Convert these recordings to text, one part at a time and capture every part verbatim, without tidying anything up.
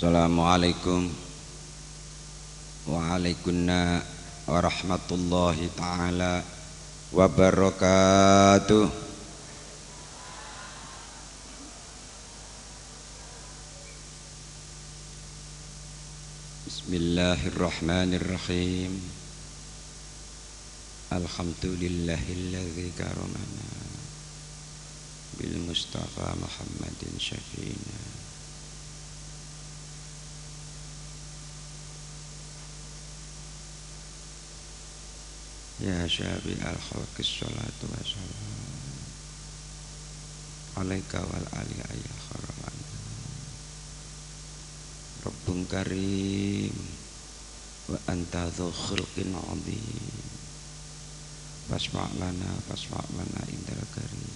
Assalamualaikum waalaikumsalam warahmatullahi taala wabarakatuh. Bismillahirrahmanirrahim. Alhamdulillahilladzi karamana bil Mustafa Muhammadin syafiina. Ya syafi al-khalqis salatu wassalam alaika wal ali ayya kharaman. Rabbun karim wa anta dzu khulqin adzim. Fasma' lana fasma' lana indal karim.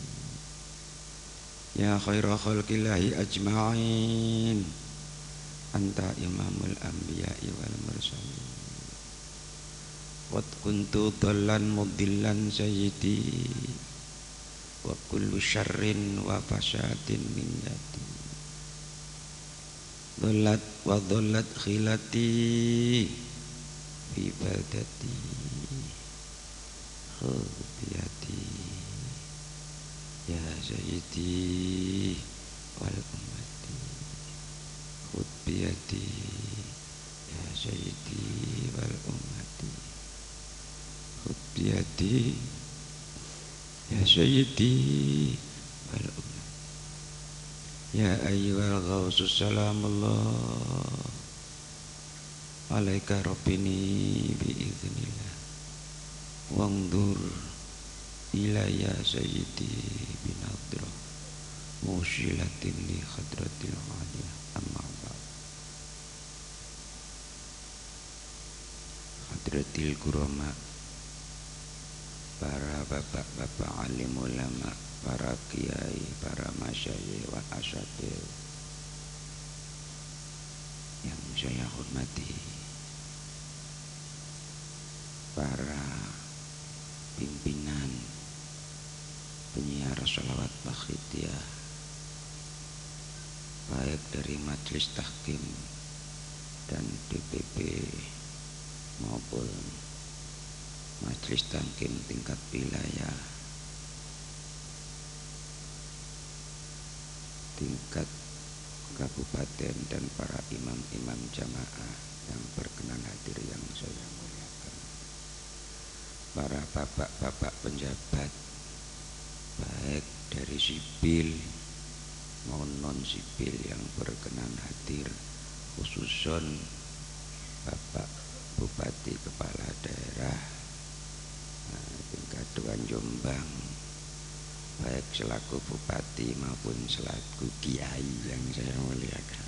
Ya khaira khalqillahi ajma'in. Anta imamul anbiya'i wal mursalin. Qad kuntu dhallan mudillan sayyidi wa kullu syarrin wa fasadin min yadi. Dhallat wa dhallat khilati fi badati khutiyati ya sayyidi wal ummati khutiyati ya sayyidi wal ummati khutiyati ya sayyidi wal ummati. Ya ayyuhal ghausus salamullah alaika rabbini biiznillah wangdur ilayya sayyidi binadrah musyilatin li khadratil aliyah amma ba'd. Hadratil kurama, para bapak-bapak alim ulama, para kiai, para masyayikh wa asyatir yang saya hormati, para pimpinan penyiar sholawat bakhitiyah baik dari Majelis Tahkim dan D P P maupun Majelis Tahkim tingkat wilayah, tingkat kabupaten, dan para imam-imam jamaah yang berkenan hadir yang saya muliakan, para bapak-bapak penjabat baik dari sipil maupun non sipil yang berkenan hadir, khususon Bapak Bupati Kepala Daerah tingkat Tuan Jombang, baik selaku bupati maupun selaku kiai yang saya muliakan,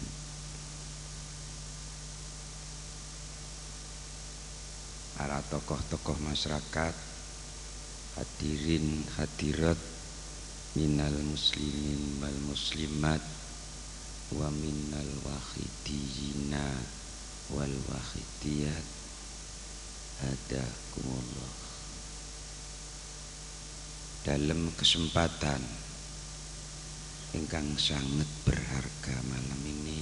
para tokoh-tokoh masyarakat, hadirin hadirat minal muslimin wal muslimat wa minal wahidiyina wal wahidiyat, hadakumullah. Dalam kesempatan ingkang sangat berharga malam ini,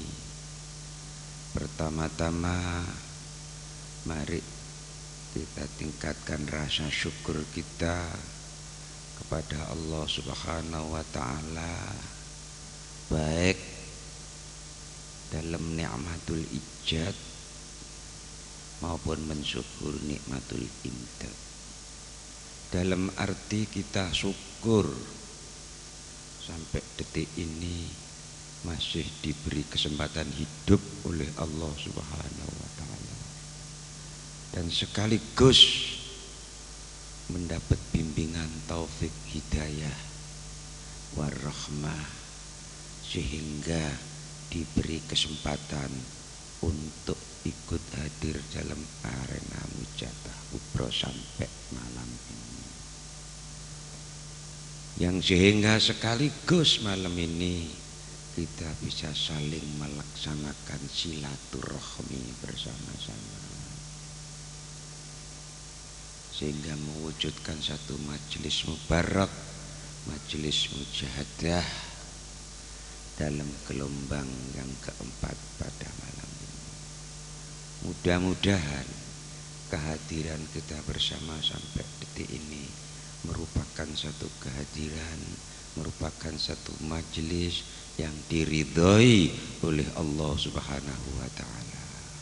pertama-tama mari kita tingkatkan rasa syukur kita kepada Allah Subhanahu wa ta'ala, baik dalam nikmatul ijad maupun mensyukur nikmatul imdad. Dalam arti kita syukur sampai detik ini masih diberi kesempatan hidup oleh Allah Subhanahu wa ta'ala, dan sekaligus mendapat bimbingan taufik hidayah warahmah, sehingga diberi kesempatan untuk ikut hadir dalam arena mujadah kubro sampai malam ini, yang sehingga sekaligus malam ini kita bisa saling melaksanakan silaturahmi bersama-sama, sehingga mewujudkan satu majelis mubarak, majelis mujahadah dalam gelombang yang keempat pada malam ini. Mudah-mudahan kehadiran kita bersama sampai detik ini merupakan satu kehadiran, merupakan satu majelis yang diridhoi oleh Allah Subhanahu wa taala.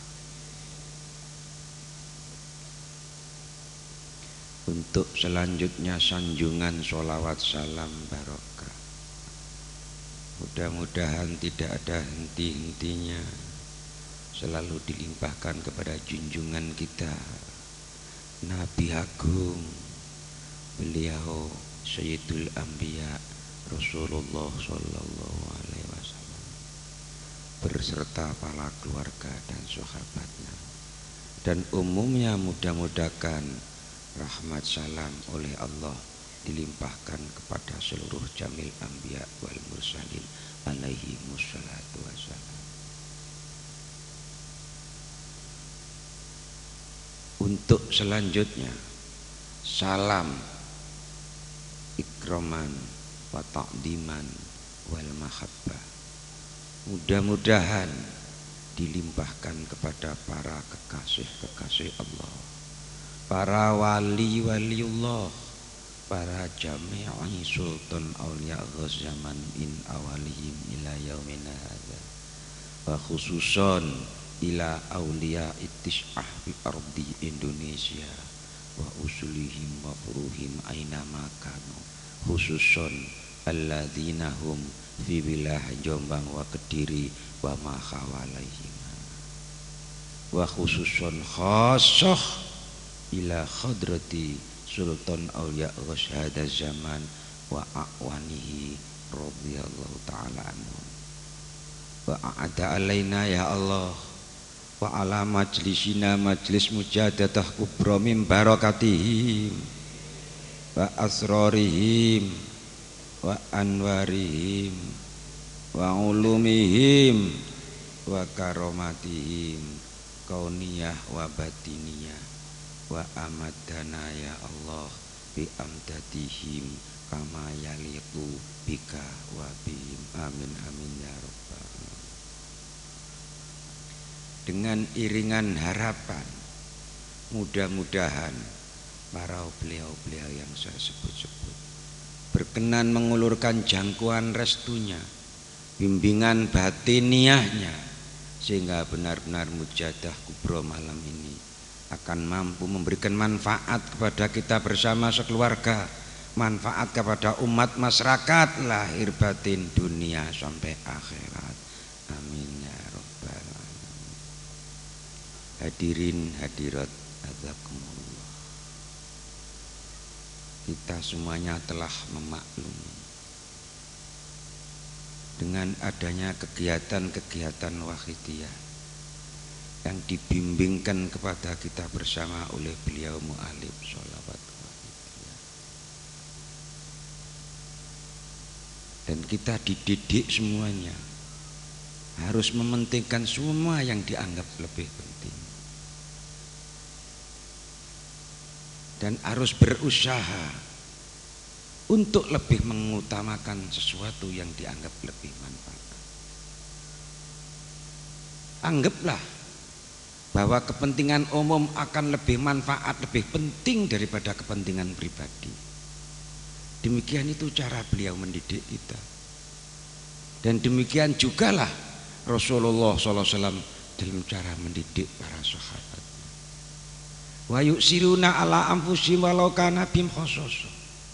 Untuk selanjutnya sanjungan sholawat salam barokah, mudah-mudahan tidak ada henti-hentinya, selalu dilimpahkan kepada junjungan kita Nabi Agung, beliau Sayyidul Anbiya Rasulullah Sallallahu Alaihi Wasallam berserta para keluarga dan sahabatnya, dan umumnya mudah-mudahan rahmat salam oleh Allah dilimpahkan kepada seluruh jamil anbiya wal mursalin alaihi musallatu wassalam. Untuk selanjutnya salam ikraman wa ta'diman wal mahabbah, mudah-mudahan dilimpahkan kepada para kekasih-kekasih Allah, para wali-waliullah, para jami'i sultan awliya zaman in awalihim ila yaumina hadza, wa khususon ila awliya ittis'ah bi ardi Indonesia wa usulihim wa furuhim aina makanu, khususon alladzina hum fi wilayah Jombang wa Kediri wa ma khawalaihim, wa khususon khassah ila khadrati sultan awliya hada zaman wa a'wanihi radhiyallahu ta'ala anhu, wa a'ada alaina ya Allah wa ala majlisina majlis mujadadah kubra min barakatihim wa asrarihim wa anwarihim wa ulumihim wa karomatihim kauniyah wa batiniyah, wa amadana ya Allah bi amdatihim kama yaliqu bika wa bihim, amin amin ya rabbal alamin. Dengan iringan harapan, mudah-mudahan para beliau-beliau yang saya sebut-sebut berkenan mengulurkan jangkauan restunya, bimbingan batiniahnya, sehingga benar-benar mujadah kubro malam ini akan mampu memberikan manfaat kepada kita bersama sekeluarga, manfaat kepada umat masyarakat lahir batin dunia sampai akhirat, amin ya rabbal alamin. Hadirin hadirat azakumullah, kita semuanya telah memaklumi dengan adanya kegiatan-kegiatan wahidiyah yang dibimbingkan kepada kita bersama oleh beliau mu'alif sholawat wahidiyah, dan kita dididik semuanya harus mementingkan semua yang dianggap lebih penting, dan harus berusaha untuk lebih mengutamakan sesuatu yang dianggap lebih manfaat. Anggaplah bahwa kepentingan umum akan lebih manfaat, lebih penting daripada kepentingan pribadi. Demikian itu cara beliau mendidik kita, dan demikian jugalah Rasulullah shallallahu alaihi wasallam dalam cara mendidik para sahabat. Wa yusiruna ala anfusihim walau kana bihim khassasa,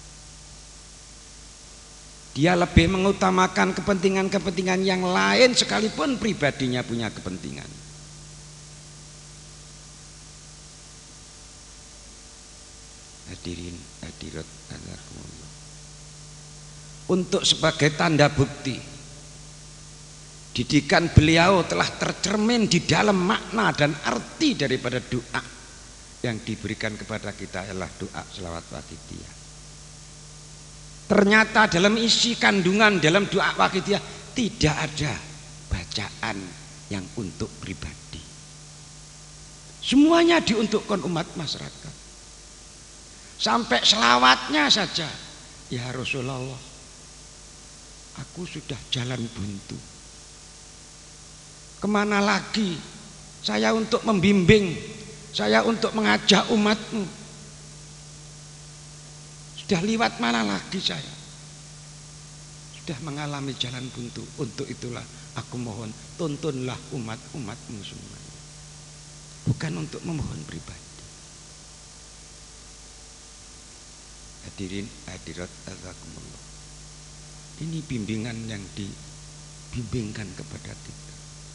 dia lebih mengutamakan kepentingan-kepentingan yang lain sekalipun pribadinya punya kepentingan. Hadirin hadirat azakumullah, untuk sebagai tanda bukti didikan beliau telah tercermin di dalam makna dan arti daripada doa yang diberikan kepada kita adalah doa sholawat wahidiyah. Ternyata dalam isi kandungan dalam doa wahidiyah tidak ada bacaan yang untuk pribadi, semuanya diuntukkan umat masyarakat. Sampai selawatnya saja, ya Rasulullah, Aku sudah jalan buntu. Kemana lagi saya untuk membimbing, saya untuk mengajak umatmu? Sudah liwat mana lagi saya? Sudah mengalami jalan buntu. Untuk itulah aku mohon, tuntunlah umat-umatmu semua. Bukan untuk memohon pribadi. Hadirin hadirat azakumullah. Ini bimbingan yang dibimbingkan kepada kita.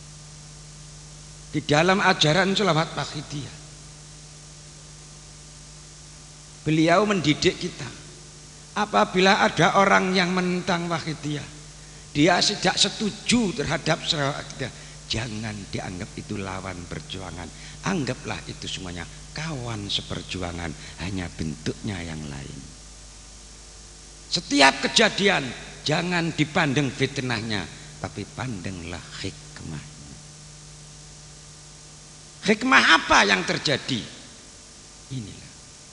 Di dalam ajaran sholawat Wahidiyah, beliau mendidik kita. Apabila ada orang yang menentang Wahidiyah, dia tidak setuju terhadap sholawat Wahidiyah, jangan dianggap itu lawan perjuangan. Anggaplah itu semuanya kawan seperjuangan, hanya bentuknya yang lain. Setiap kejadian jangan dipandang fitnahnya, tapi pandanglah hikmahnya. Hikmah apa yang terjadi? Inilah.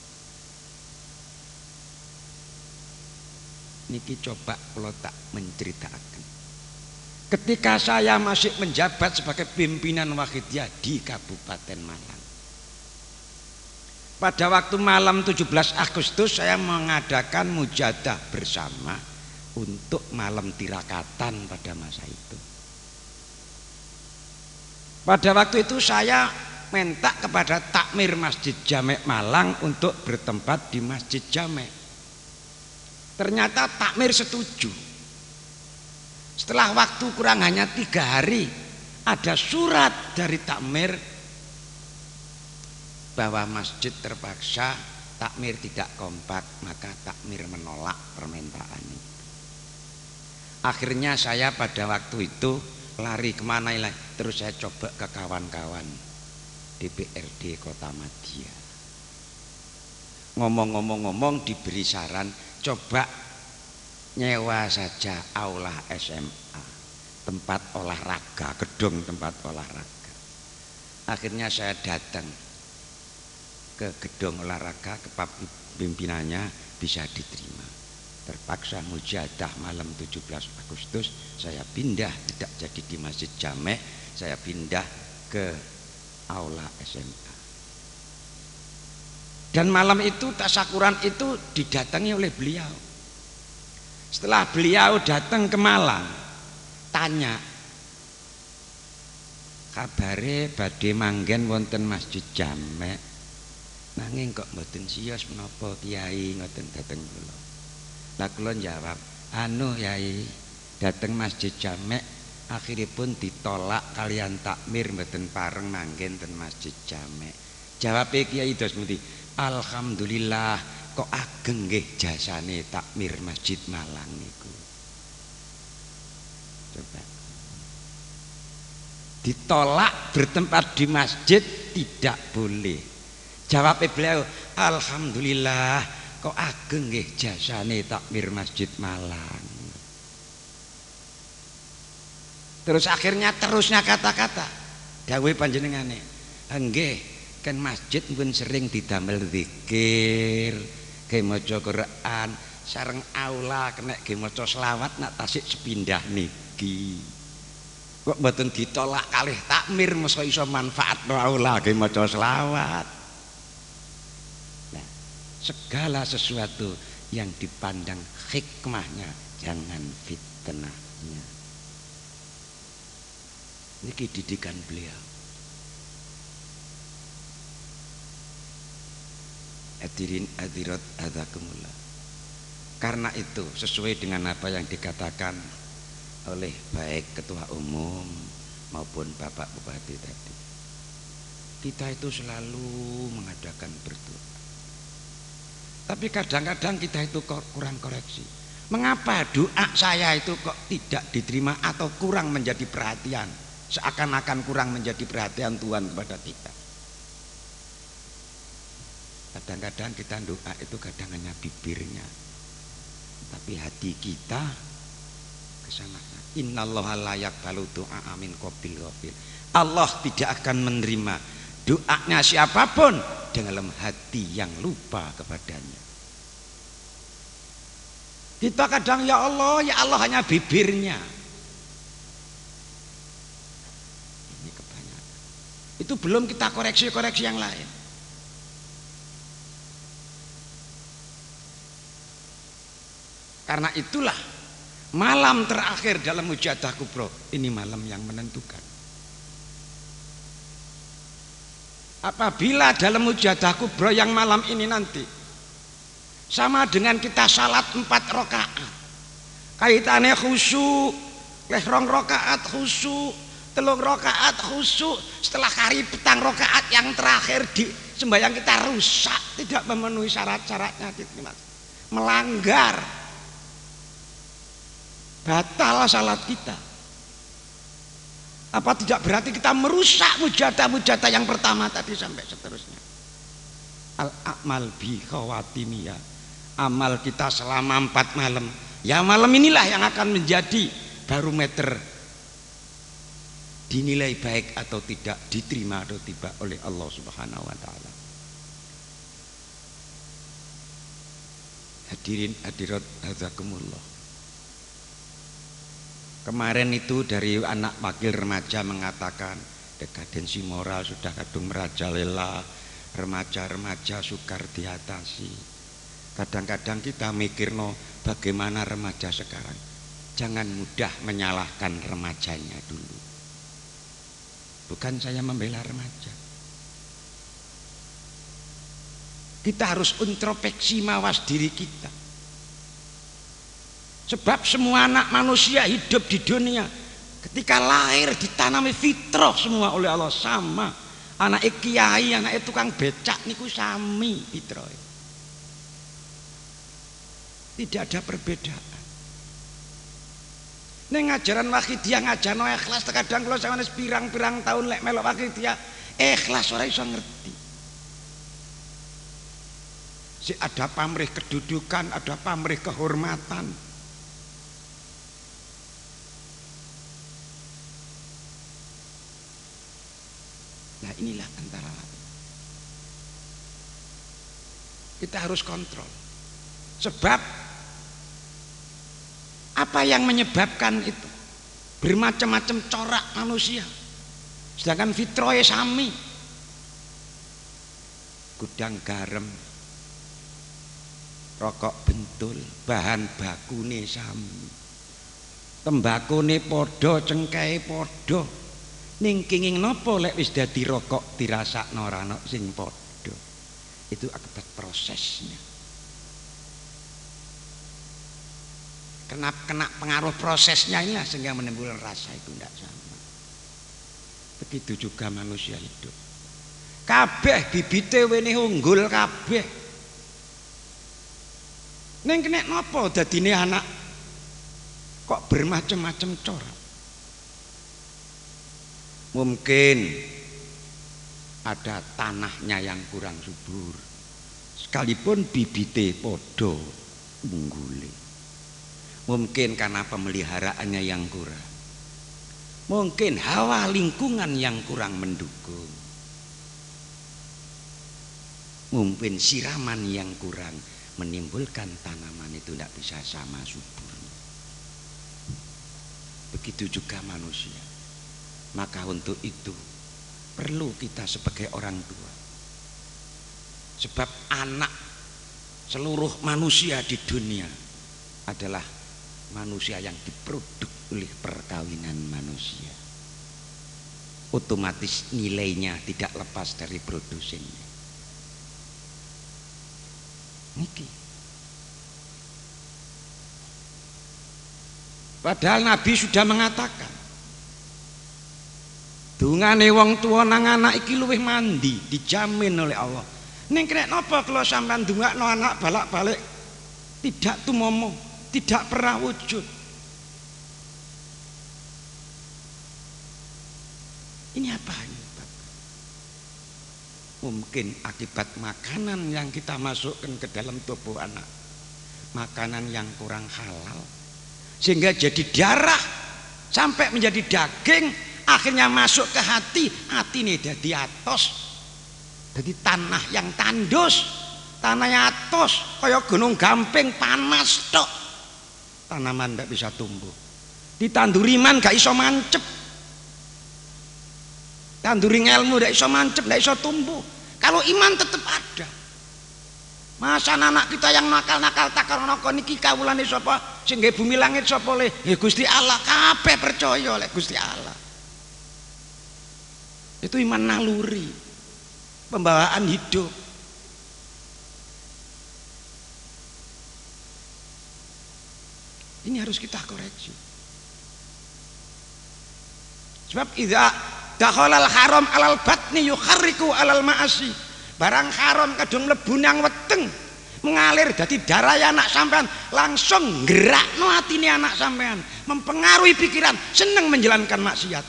Niki coba kalau tak menceritakan. Ketika saya masih menjabat sebagai pimpinan Wahidiyah di Kabupaten Malang. Pada waktu malam tujuh belas Agustus saya mengadakan mujadah bersama untuk malam tirakatan pada masa itu. Pada waktu itu saya minta kepada takmir Masjid Jamek Malang untuk bertempat di Masjid Jamek. Ternyata takmir setuju. Setelah waktu kurang hanya tiga hari, ada surat dari takmir bahwa masjid terpaksa takmir tidak kompak, maka takmir menolak permintaan itu. Akhirnya saya pada waktu itu lari kemana lah, terus saya coba ke kawan-kawan D P R D Kota Madia. Ngomong-ngomong-ngomong diberi saran, coba nyewa saja aula S M A, tempat olahraga, gedung tempat olahraga. Akhirnya saya datang ke gedung olahraga, ke pimpinannya bisa diterima. Terpaksa mujadah malam tujuh belas Agustus saya pindah, tidak jadi di Masjid Jamek, saya pindah ke aula S M A. Dan malam itu tasyakuran itu didatangi oleh beliau. Setelah beliau datang ke Malang, tanya, kabare badhe manggen wonten Masjid Jamek, nanging kok mboten siyos menapa Kiai ngoten dateng kula. Lah kula jawab, anu Yai, dateng Masjid Jamek akhiripun ditolak kalian takmir mboten pareng manggen ten Masjid Jamek. Jawabe Kiai dos muti, alhamdulillah kok ageng nggih jasane takmir Masjid Malang niku. Coba. Ditolak bertempat di masjid tidak boleh. Jawab beliau, alhamdulillah kok ageng nggih jasane takmir Masjid Malang. Terus akhirnya terusnya kata-kata dawuh panjenengane, nggih kan masjid pun sering didamel zikir, ge maca Quran, sareng aula kena ge maca selawat nak tasik sepindah niki. Kok mboten ditolak kalih takmir masa iso manfaatno aula ge maca selawat. Nah, segala sesuatu yang dipandang hikmahnya, jangan fitnahnya. Niki didikan beliau. Hadirin hadirat hadzakumullah. Karena itu sesuai dengan apa yang dikatakan oleh baik ketua umum maupun Bapak Bupati tadi, kita itu selalu mengadakan berdoa. Tapi kadang-kadang kita itu kurang koreksi. Mengapa doa saya itu kok tidak diterima atau kurang menjadi perhatian? Seakan-akan kurang menjadi perhatian Tuhan kepada kita. Kadang-kadang kita doa itu kadang hanya bibirnya, tapi hati kita kesana. Innallaha la yaqbalu du'a amin qabil ghafil. Allah tidak akan menerima doanya siapapun dengan, dalam hati yang lupa kepadanya. Kita kadang ya Allah, ya Allah hanya bibirnya. Ini kebanyakan. Itu belum kita koreksi-koreksi yang lain. Karena itulah malam terakhir dalam Mujadah Kubro, ini malam yang menentukan. Apabila dalam Mujadah Kubro yang malam ini nanti sama dengan kita salat empat rakaat, kaitannya khusyuk, leh rong rakaat khusyuk, telung rakaat khusyuk, setelah kari petang rakaat yang terakhir di sembahyang kita rusak, tidak memenuhi syarat-syaratnya, melanggar, batal salat kita. Apa tidak berarti kita merusak mujadah-mujadah yang pertama tadi sampai seterusnya? Al-a'mal bi khawatimiyah, amal kita selama empat malam. Ya malam inilah yang akan menjadi barometer dinilai baik atau tidak, diterima atau tidak oleh Allah Subhanahu wa taala. Hadirin hadirat hazakumullah. Kemarin itu dari anak wakil remaja mengatakan dekadensi moral sudah kadung merajalela, remaja-remaja sukar diatasi. Kadang-kadang kita mikir no, bagaimana remaja sekarang. Jangan mudah menyalahkan remajanya dulu. Bukan saya membela remaja. Kita harus introspeksi mawas diri kita. Sebab semua anak manusia hidup di dunia ketika lahir ditanami fitrah semua oleh Allah sama. Anak kiai, anak tukang becak niku sami fitrah. Tidak ada perbedaan. Ning ajaran Wahidiyah ngajarno ikhlas terkadang kula sampeyan pirang-pirang tahun lek melok Wahidiyah ikhlas ora iso ngerti. Si ada pamrih kedudukan, ada pamrih kehormatan. Nah inilah antara lain. Kita harus kontrol. Sebab apa yang menyebabkan itu? Bermacam-macam corak manusia. Sedangkan fitrahnya sami. Gudang garam, rokok bentul, bahan bakune sami. Tembakone podo, cengkeh podo. Ning kenging nopo lek wis dadi rokok dirasakno ora ana sing padha. Itu akibat prosesnya. Kena kena pengaruh prosesnya inilah sehingga menimbulkan rasa itu tidak sama. Begitu juga manusia hidup. Kabeh bibite wene unggul kabeh. Ning kena nopo dadine anak kok bermacam-macam corak. Mungkin ada tanahnya yang kurang subur, sekalipun bibite podo unggule. Mungkin karena pemeliharaannya yang kurang, mungkin hawa lingkungan yang kurang mendukung, mungkin siraman yang kurang menimbulkan tanaman itu tidak bisa sama subur. Begitu juga manusia. Maka untuk itu perlu kita sebagai orang tua. Sebab anak seluruh manusia di dunia adalah manusia yang diproduk oleh perkawinan manusia. Otomatis nilainya tidak lepas dari produsennya. Niki. Padahal Nabi sudah mengatakan dungane wong tua nang anak iki luwih mandi, dijamin oleh Allah. Ning kena napa kalau sampean dungakno anak balak-balik tidak tumomo, tidak pernah wujud. Ini apa ini? Mungkin akibat makanan yang kita masukkan ke dalam tubuh anak, makanan yang kurang halal, sehingga jadi darah sampai menjadi daging. Akhirnya masuk ke hati, hati ini jadi atos, jadi tanah yang tandus, tanahnya atos, kayak gunung gamping panas tok. tanaman ndak bisa tumbuh. Ditanduri iman gak iso mancep. Tanduri ilmu ndak iso mancep, ndak iso tumbuh. Kalau iman tetap ada. Masa anak kita yang nakal-nakal takal naka niki kawulane sapa? Sing nggih bumi langit sapa le? Ya Gusti Allah, kabeh percaya lek Gusti Allah. Itu iman naluri. Pembawaan hidup. Ini harus kita koreksi. Sebab idza dakhalal haram alal batni yukharriku alal ma'asi. Barang haram kadung mlebu nang weteng mengalir dadi darah anak sampean, langsung gerakno atine anak sampean, mempengaruhi pikiran, seneng menjalankan maksiat.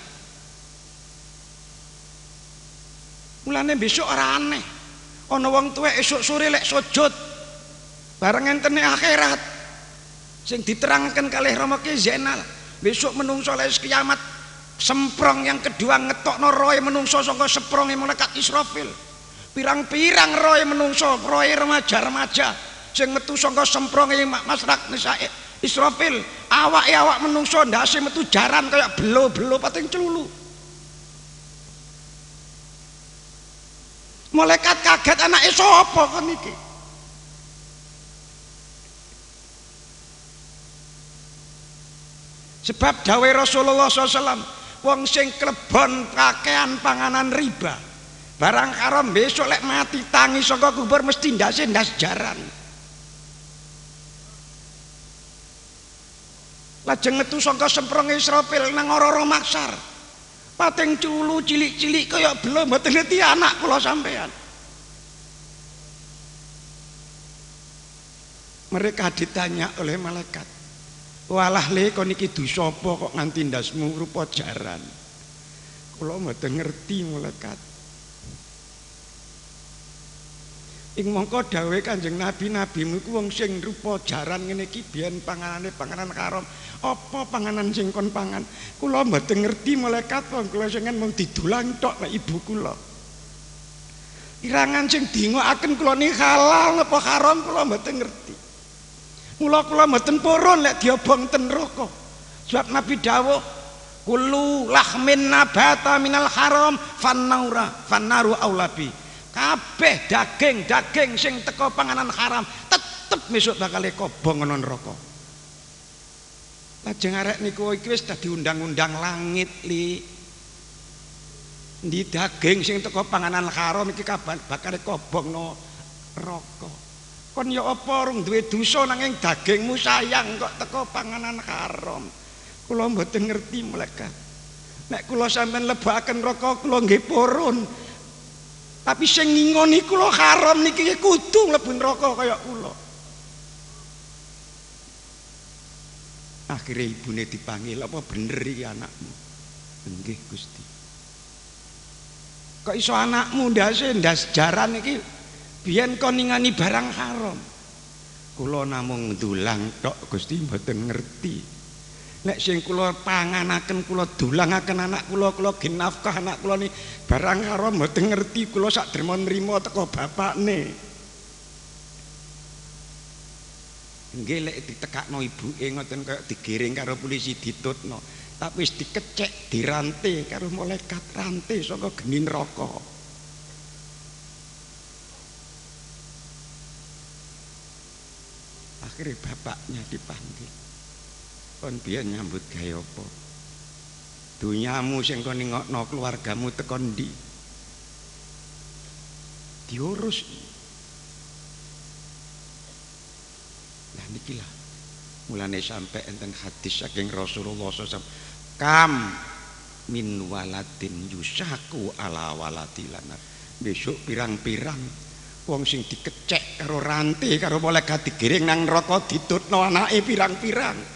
Mulane besok ora aneh ana wong tuwek esuk sore lek sujud bareng entene akhirat sing diterangkan kalih Rama Ki Zainal, besok menungso lek kiamat semprong yang kedua ngetokno roe menungso saka sepronge malaikat Israfil. Pirang-pirang roe menungso, roe remaja-remaja sing metu saka sempronge masyarakat nisa Israfil, awake awak menungso ndase metu jaran kaya belo-belo pating celulu. Malaikat kaget, anake sapa kon iki? Sebab dawuh Rasulullah sallallahu alaihi wasallam, wong sing klebon kakean panganan riba, barang haram besok lek mati tangi saka kubur mesti ndase ndas jaran. Lajeng metu saka semprong Israfil nang ora-ora maksar. Pating culu cilik-cilik kaya belum mboten ngerti anak kula sampean. Mereka ditanya oleh malaikat, walah le kon iki dosa apa kok nganti ndasmu rupa jaran? Kula mboten ngerti malaikat. Ing mongko dawuhe Kanjeng Nabi, nabimu iku wong sing rupa jaran ngene iki biyen panganane panganan haram. Apa panganan sing kon pangan? Kula mboten ngerti malaikat, wong kula sing mung didulang tok nek ibu kula. Irangan sing dingokaken kula niki halal apa haram kula mboten ngerti. Mula kula mboten purun lek diobong ten neraka. Sebab Nabi dawuh, kullu lahmin nabata minal haram fannaura fannaru aulabi. Kabeh daging-daging sing teko panganan haram tetep besok bakal kobong ana neraka. Lajeng arek niku iki wis dadi undang-undang langit li. Ndi daging sing teko panganan haram iki kabar bakal kobongno neraka. Kon ya apa rung duwe dosa nanging dagingmu sayang kok teko panganan haram. Kula mboten ngerti malaikat. Nek kula sampean lebaken neraka kula nggih purun. Tapi sing ngingoni kula haram niki kudu mlebu neraka kaya kula. Akhirnya ibune dipanggil, apa bener iki anakmu? Nggih Gusti. Kok iso anakmu ndase ndas jaran iki biyen kon ningani barang haram? Kula namung ndulang tok Gusti, mboten ngerti. Nek sing kula panganaken kula dulangaken anak kula, kula gen nafkah anak kula ni barang haram mboten ngerti, kula sak dermo nrimo teko bapakne. Nggih lek ditekakno ibuke ngoten kaya digiring karo polisi ditutno, tapi wis dikecek dirante karo malaikat rante saka geni neraka. Akhirnya bapaknya dipanggil. Kon biyen nyambut gawe apa? Dunyamu sing kon ningokno keluargamu tekon ndi? Diurus. Lah niki lah. Mulane sampai enten hadis saking Rasulullah sallallahu alaihi wasallam, kam min waladin yusaku ala waladilana. Besok pirang-pirang wong sing dikecek karo rantai karo malaikat digiring nang neraka ditutno anake pirang-pirang.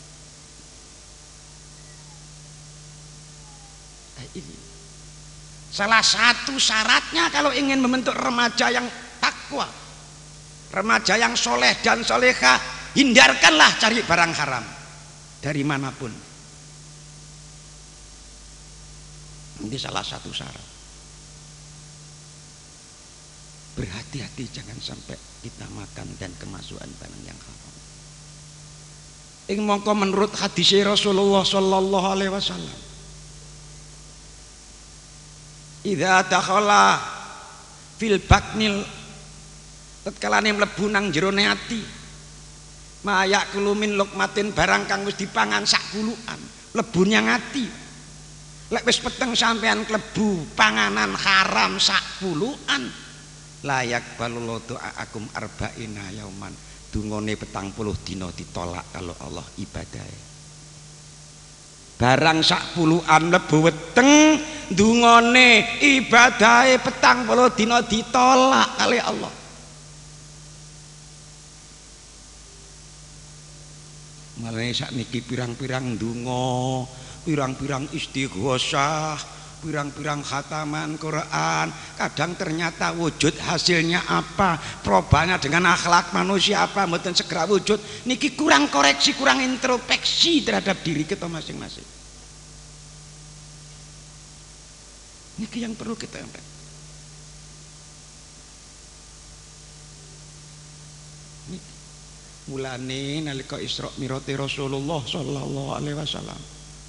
Ini salah satu syaratnya kalau ingin membentuk remaja yang takwa, remaja yang soleh dan solehah, hindarkanlah cari barang haram dari manapun. Ini salah satu syarat. Berhati-hati jangan sampai kita makan dan kemasukan barang yang haram. Ing mongko menurut hadis Rasulullah sallallahu alaihi wasallam, idza dakhala fil batnil, tatkalane mlebu nang jerone ati, mayak kulumin lukmatin, barang kang wis dipangan sak puluhan mlebu nyang ati. Lek wis peteng sampean klebu panganan haram sak puluhan, layak balullah do'aakum arba'ina yauman, dungane petang puluh dina ditolak kalau Allah ibadahe. Barang sak puluhan mlebu weteng, dungane ibadahe petang puluh dina ditolak kali Allah. Mulane sakniki pirang-pirang donga, pirang-pirang istighosah, pirang-pirang khataman Quran, kadang ternyata wujud hasilnya apa, probanya dengan akhlak manusia apa, mboten segera wujud. Niki kurang koreksi, kurang introspeksi terhadap diri kita masing-masing. Niki yang perlu kita ingat. Mulane nalika Isra Mi'raj Rasulullah sallallahu alaihi wasallam,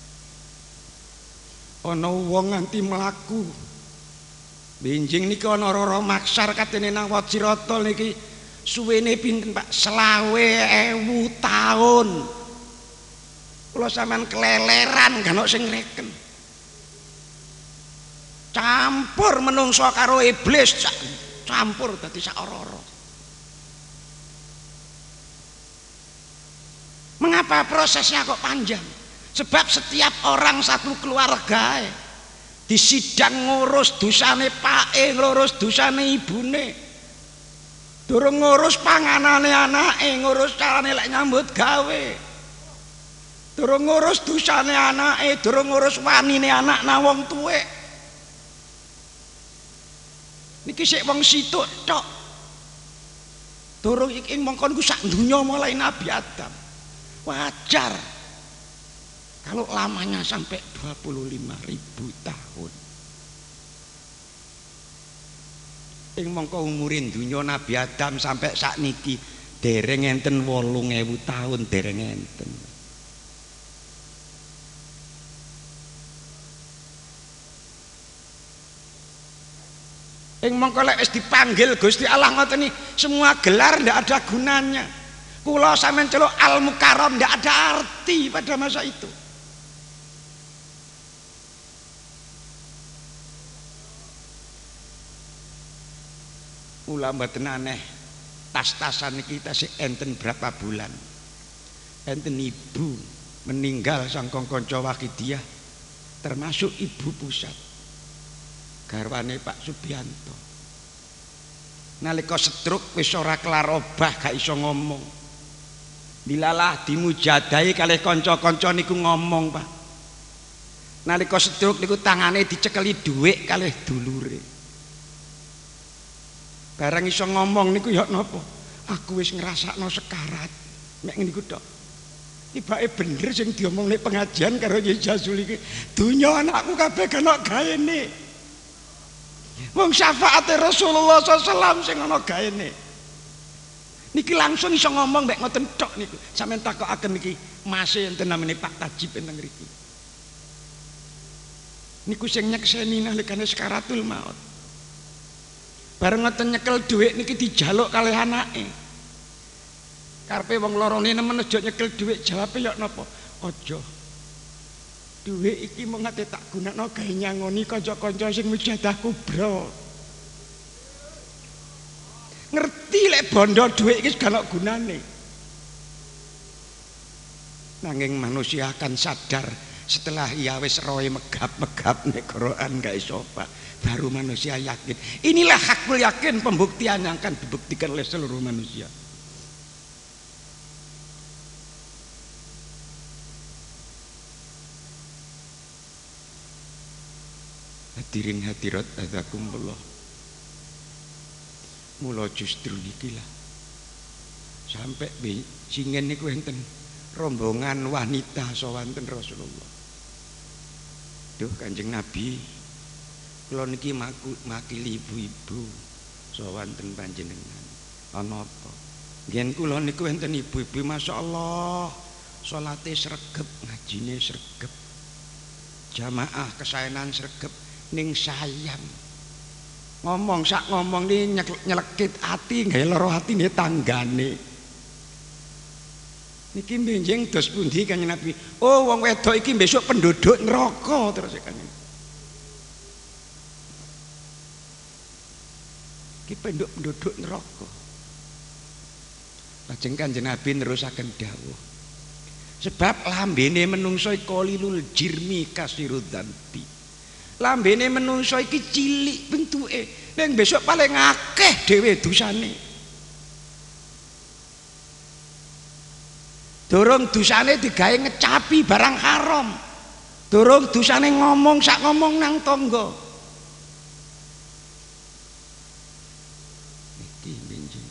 ana wong nganti mlaku benjing niki ana rara maksar katene nang Wajirata niki suwene pinten Pak? selawe ewu taun. Kula sampean keleleran gak ono sing ngreken. Campur menungso karo iblis, campur dadi sak ora-ora. Mengapa prosesnya kok panjang? Sebab setiap orang satu keluarga disidang ngurus dosane pake, ngurus dosane ibune, durung ngurus panganane anake, ngurus carane lek nyambut gawe, durung ngurus dosane anake, durung ngurus wanine anak nang wong tuwek. Niki sik wong situk tok, durung iki mongkon ku sak donya mulai Nabi Adam. Wajar kalau lamanya sampai dua puluh lima ribu tahun. Ing mongko umurin dunya Nabi Adam sampai sakniki dereng enten wolung ewu tahun, dereng enten. Ing mongko lek wis dipanggil Gusti Allah ngoten iki, semua gelar ndak ada gunanya. Kula sampean celuk al-mukarram ndak ada arti pada masa itu. Ulama mboten aneh, tas-tasan iki tasih enten berapa bulan. Enten ibu meninggal sangkong kanca Wakidiyah, termasuk ibu pusat. Garwane Pak Subianto. Nalika stroke wis ora kelar obah, gak iso ngomong. Dilalah dimujadahi kalih kanca-kanca niku ngomong, Pak. Nalika stroke niku tangane dicekeli dhuwit kalih dulure. Bareng iso ngomong niku ya napa? Aku wis ngrasakno sekarat. Mek niku tok. Tibake bener sing diomong nek pengajian karo Yai Jazuli iki. Dunya anakku kabeh kena gaene. Wong syafaate Rasulullah sallallahu alaihi wasallam sing ana gaene. Niki langsung iso ngomong mek ngoten tok niku. Sampeyan takokaken niki masih enten namine Pak Tajib enten mriki. Niku sing nyekseni nalikane sekaratul maut. Bareng ngoten nyekel dhuwit niki dijaluk kalih anake. Karepe wong lorone nemen aja nyekel dhuwit, jawabe ya napa? Aja. Dhuwit iki mung ate tak gunakno gawe nyangoni kanca-kanca sing mujadah kubra. Ngerti lek bondo dhuwit iki gak ono gunane. Nanging manusia akan sadar setelah ia wis roe megap-megap nek Quran gak iso apa, baru manusia yakin. Inilah hakul yakin, pembuktian yang akan dibuktikan oleh seluruh manusia. Hadirin hadirat azakumullah. Mula justru nikilah sampai singen niku enten rombongan wanita sawanten Rasulullah. Duh Kanjeng Nabi, kula niki makili ibu-ibu sawanten panjenengan. Ana apa? Ngen kula niku enten ibu-ibu masyaallah salate sregep, ngajine sregep, jamaah kesaenan sregep, ning sayang ngomong sak ngomong ni nyelekit ati gawe lara atine tanggane. Niki benjing dos pundi Kanjeng Nabi? Oh wong wedok iki besok penduduk neraka terus Kanjeng. Iki penduduk neraka. Lajeng Kanjeng Nabi nerusaken dawuh. Sebab lambene menungso qalilul jirmi kasirudzanbi. Lambene menungso iki cilik bentuke, ning besok paling akeh dhewe dosane. Durung dosane digawe ngecapi barang haram. Durung dosane ngomong sak ngomong nang tangga. Iki benjing.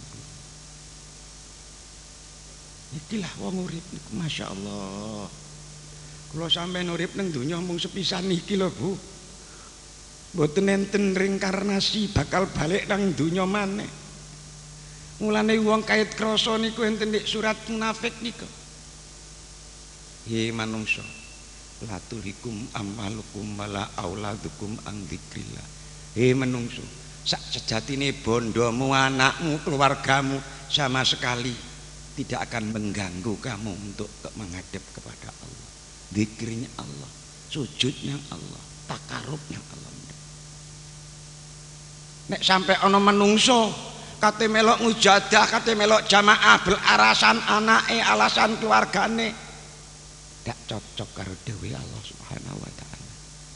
Ikilah wong urip niku masyaallah. Kula sampeyan urip ning donya mung sepisan iki lho, Bu. Mboten enten reinkarnasi bakal balik nang donya maneh. Mulane wong kait krasa niku enten nek surat munafik niku. Ye manungsa, la tulhikum amalukum wala auladukum an dzikrillah. He manungsa, sak sejatine bondomu, anakmu, keluargamu sama sekali tidak akan mengganggu kamu untuk menghadap kepada Allah. Zikirnya Allah, sujudnya Allah, takarubnya Allah. Nek sampai ana menungso kate melok mujadah, kate melok jamaah beralasan anake, alasan keluargane, gak cocok karo dewe Allah Subhanahu wa taala.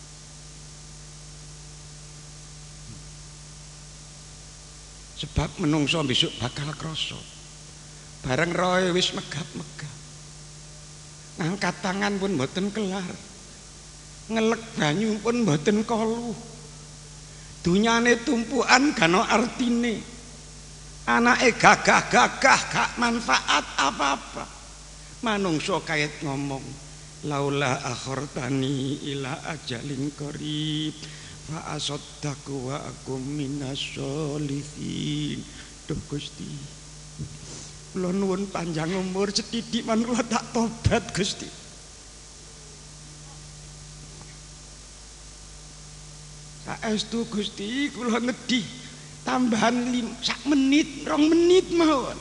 Sebab menungso besok bakal krasa. Bareng roe wis megap-megap. Ngangkat tangan pun mboten kelar. Ngelek banyu pun mboten kolu. Dunyane tumpuan gano artine, anake gagah-gagah gak manfaat apa-apa. Manungso kait ngomong, laula akhortani ila ajalin qarib fa asaddaqu wa akum minasyolihin. Duh Gusti, kula nuwun panjang umur setitik man kula tak tobat Gusti. Saestu Gusti kula ngedhi tambahan lim, sak menit rong menit mawon.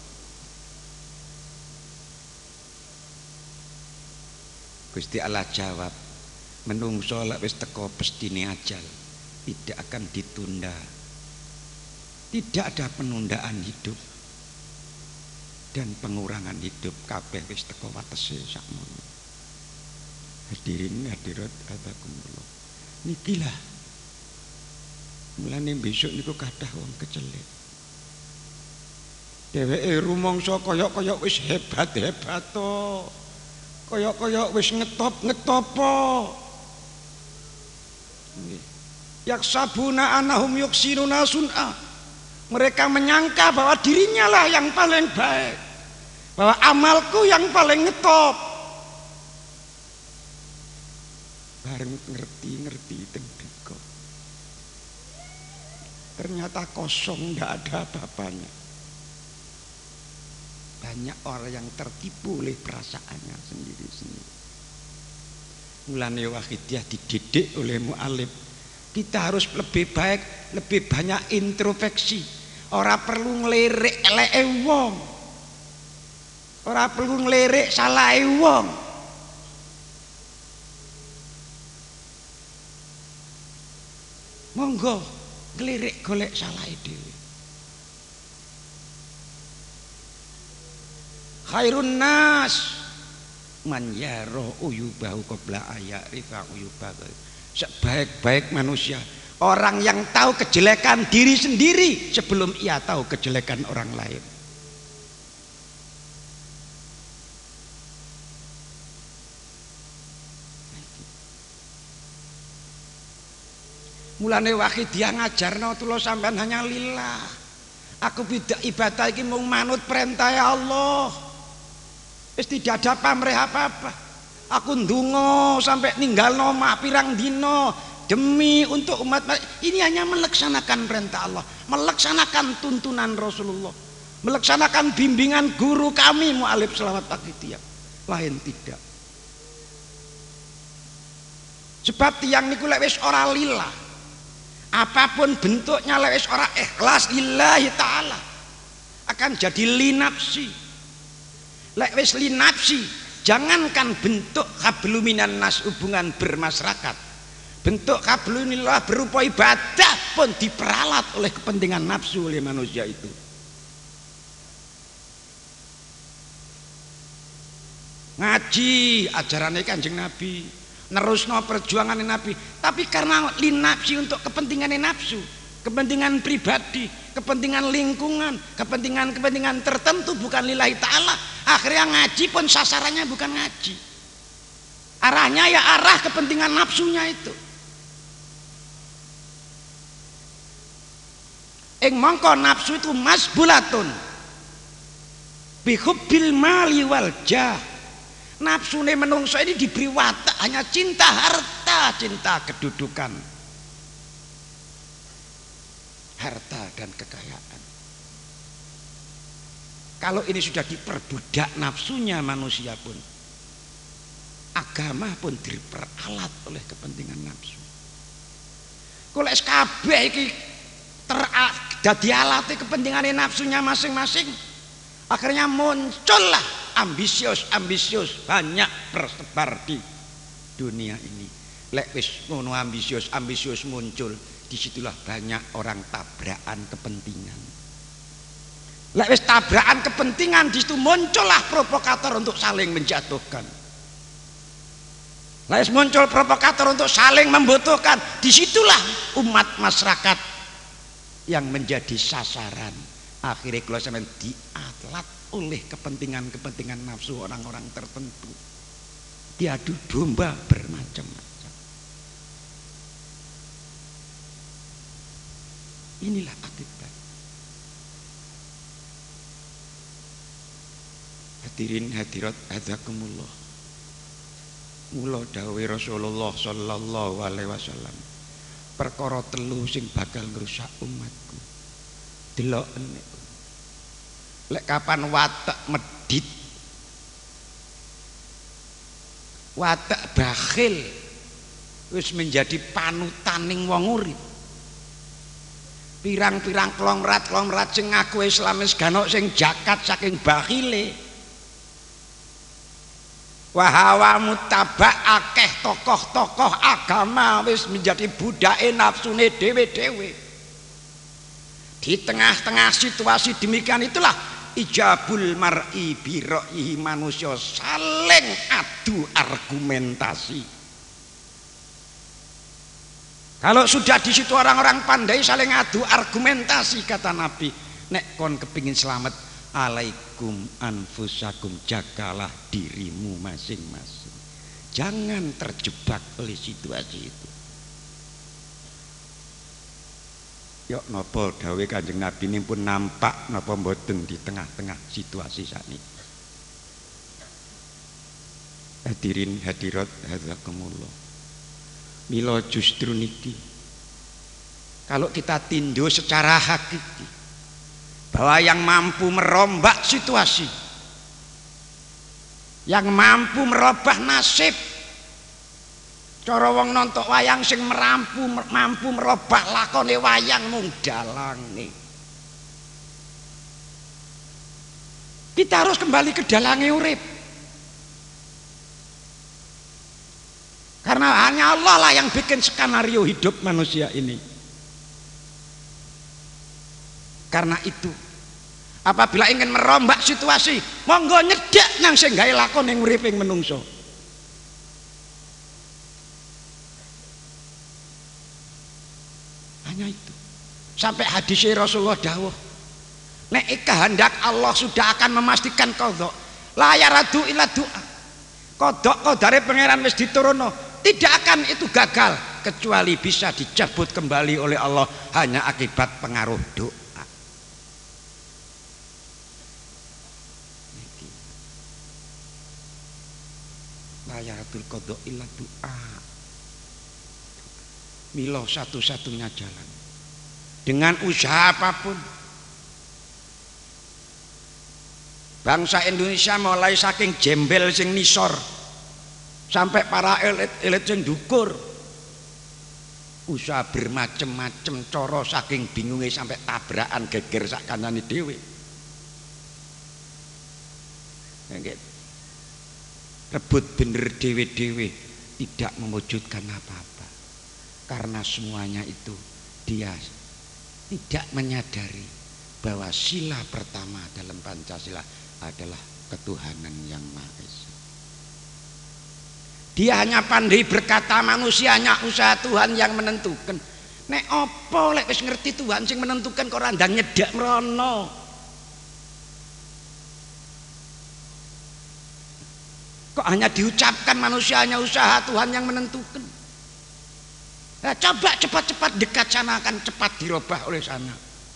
Gusti Allah jawab, menungso lek wis teko pestine ajal tidak akan ditunda. Tidak ada penundaan hidup dan pengurangan hidup, kabeh wis teko watese sakmono. Hadirin hadirat azakumullah. Nikilah mulane besok niku kathah wong kecelek. Dheweke rumangsa kaya-kaya wis hebat-hebat to. Kaya-kaya wis ngetop-ngetopo. Nggih. Yaksabuna annahum yuksinuna sun'a. Mereka menyangka bahwa dirinya lah yang paling baik. Bahwa amalku yang paling ngetop. Bareng ngerti-ngerti tengdiko. Ternyata kosong, tidak ada apa-apanya. Banyak orang yang tertipu oleh perasaannya sendiri-sendiri. Mulane Wahidiyah dididik oleh mu'alim. Kita harus lebih baik, lebih banyak introspeksi. Ora perlu ngelirik eleke wong. Ora perlu ngelirik salahe wong. Monggo ngelirik golek salahe dhewe. Khairun nas man yara uyubahu qabla ayarifa uyubahu. Sebaik-baik manusia orang yang tahu kejelekan diri sendiri sebelum ia tahu kejelekan orang lain. Mulane Wahidiyah ngajarno tulo sampean hanya lillah. Aku bidak ibadah iki mung manut perintah Allah. Wis tidak ada pamrih apa-apa. Aku ndonga sampai ninggalno omah pirang dino demi untuk umat. Ini hanya melaksanakan perintah Allah, melaksanakan tuntunan Rasulullah, melaksanakan bimbingan guru kami Mu'alif Shalawat Wahidiyah. lain tidak. Sebab tiang niku lek wis ora lillah, apapun bentuknya lek wis ora ikhlas lillahi taala akan jadi linapsi. Lek wis linapsi, jangankan bentuk habluminan nas, hubungan bermasyarakat, bentuk hablunillah berupa ibadah pun diperalat oleh kepentingan nafsu oleh manusia itu. Ngaji ajarannya Kanjeng Nabi, nerusno perjuangan Nabi, tapi karena linapsi, untuk kepentingan nafsu, kepentingan pribadi, kepentingan lingkungan, kepentingan-kepentingan tertentu, bukan lillahi ta'ala, akhirnya ngaji pun sasarannya bukan ngaji, arahnya ya arah kepentingan nafsunya itu. Ing mongko nafsu itu masbulatun bihubbil mali wal jah. Nafsune menungso ini diberi watak hanya cinta harta, cinta kedudukan, harta dan kekayaan. Kalau ini sudah diperbudak nafsunya manusia pun, agama pun diperalat oleh kepentingan nafsu. Kalau S K B iki dadi alate kepentingan nafsunya masing-masing, akhirnya muncullah ambisius-ambisius banyak tersebar di dunia ini. Lek wis ngono ambisius-ambisius muncul, disitulah banyak orang tabrakan kepentingan. Lek wis tabrakan kepentingan, disitu muncullah provokator untuk saling menjatuhkan. Lek wis muncul provokator untuk saling membutuhkan, disitulah umat masyarakat yang menjadi sasaran. Akhirnya kalau sampai diatlat oleh kepentingan-kepentingan nafsu orang-orang tertentu, diadu domba bermacam-macam. Inilah akibat. Hadirin hadirat hadzakumullah. Mula dawuh Rasulullah sallallahu alaihi wasallam, perkara telu sing bakal ngrusak umatku. Delok lek kapan watak medit, watak bakhil wis menjadi panutaning wong urip. Pirang-pirang klongrat-klongrat sing ngaku Islam wis ganok sing jakat saking bakhile. Wahawa mutabak akeh tokoh-tokoh agama wis menjadi budake nafsune dhewe-dhewe. Di tengah-tengah situasi demikian itulah ijabul mar'i biraihi, manusia saling adu argumentasi. Kalau sudah di situ orang-orang pandai saling adu argumentasi, kata Nabi, nek kon kepingin selamat, alaikum anfusakum, jagalah dirimu masing-masing, jangan terjebak oleh situasi itu. Yuk nopo dawuh Kanjeng Nabi ini pun nampak napa mboten di tengah-tengah situasi sakniki. Hadirin hadirat hadzakumullah. Mila justru niki kalau kita tinjau secara hakiki bahwa yang mampu merombak situasi, yang mampu merubah nasib, cara wong nonton wayang sing merampu mampu merubah lakone wayang mung dalange. Kita harus kembali ke dalange urip. Karena hanya Allah lah yang bikin skenario hidup manusia ini. Karena itu, apabila ingin merombak situasi, monggo nyedak nang sing gawe lakon ning uriping menungso. Hanya itu. Sampai hadis Rasulullah dawuh, nek kehendak Allah sudah akan memastikan qadha, la yaradu illa doa. Kodok kodare pangeran wis diturunno, tidak akan itu gagal kecuali bisa dicabut kembali oleh Allah hanya akibat pengaruh doa. La yaradul qadha illa doa. Mila satu-satunya jalan, dengan usaha apapun, Bangsa Indonesia mulai saking jembel sing nisor sampai para elit-elit sing dukur, usaha bermacem-macem cara saking bingungnya sampai tabrakan geger sak kanane dhewe. Rebut bener dhewe-dhewe tidak mewujudkan apa-apa, karena semuanya itu dia tidak menyadari bahwa sila pertama dalam Pancasila adalah ketuhanan yang Maha Esa. Dia hanya pandai berkata manusianya usaha Tuhan yang menentukan. Nek opo lek wis ngerti Tuhan sing menentukan kok ora ndang nyedak mrono. Kok hanya diucapkan manusianya usaha Tuhan yang menentukan. Nah, coba cepat-cepat dekat sana akan cepat dirubah oleh sana.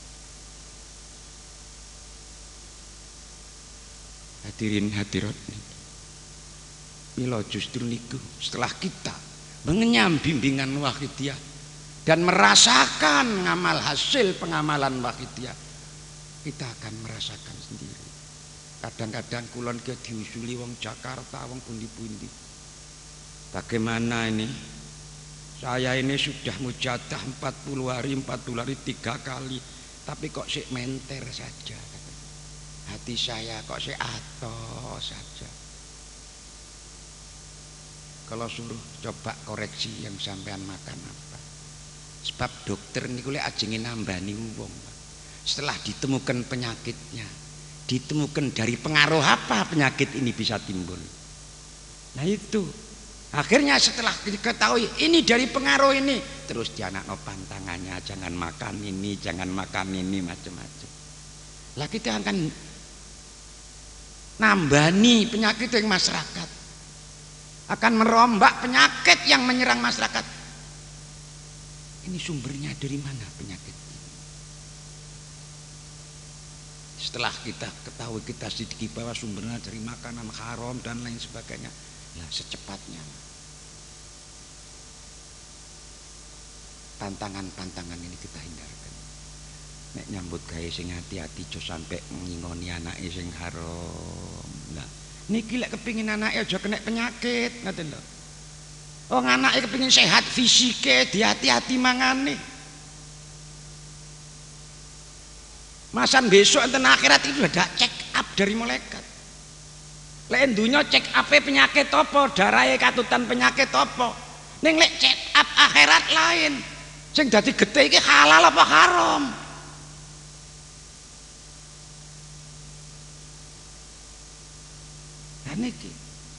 Hadirin hadirat, mila justru niku setelah kita mengenyam bimbingan Wahidiyah dan merasakan ngamal hasil pengamalan Wahidiyah, kita akan merasakan sendiri. Kadang-kadang kulon ke diusuli wong Jakarta, wong pundi-pundi. Bagaimana ini? Saya ini sudah mujadah empat puluh hari, empat puluh hari tiga kali, tapi kok sik menter saja. Hati saya kok sik atos saja. Kalau suruh coba koreksi yang sampean makan apa? Sebab dokter niku lek ajenge nambani wong. Setelah ditemukan penyakitnya, ditemukan dari pengaruh apa penyakit ini bisa timbul. Nah itu akhirnya setelah diketahui ini dari pengaruh ini, terus dianakno pantangannya, jangan makan ini, jangan makan ini, macam-macam. Lah kita akan nambani penyakit yang masyarakat, akan merombak penyakit yang menyerang masyarakat. Ini sumbernya dari mana penyakit ini? Setelah kita ketahui, kita sedikit bahwa sumbernya dari makanan haram dan lain sebagainya, ya secepatnya pantangan-pantangan ini kita hindarkan. Nek nyambut gawe sing hati-hati aja sampai ngingoni anake sing haram. Nah, niki lek kepingin anake aja kena penyakit, ngoten lho. Oh, anake kepingin sehat fisike, hati-hati mangane. Masan besok enten akhirat itu ada check up dari malaikat. Lek dunya check up penyakit apa, darahe katutan penyakit apa. Ning lek check up akhirat lain. Sing dadi getih iki halal apa haram? Niki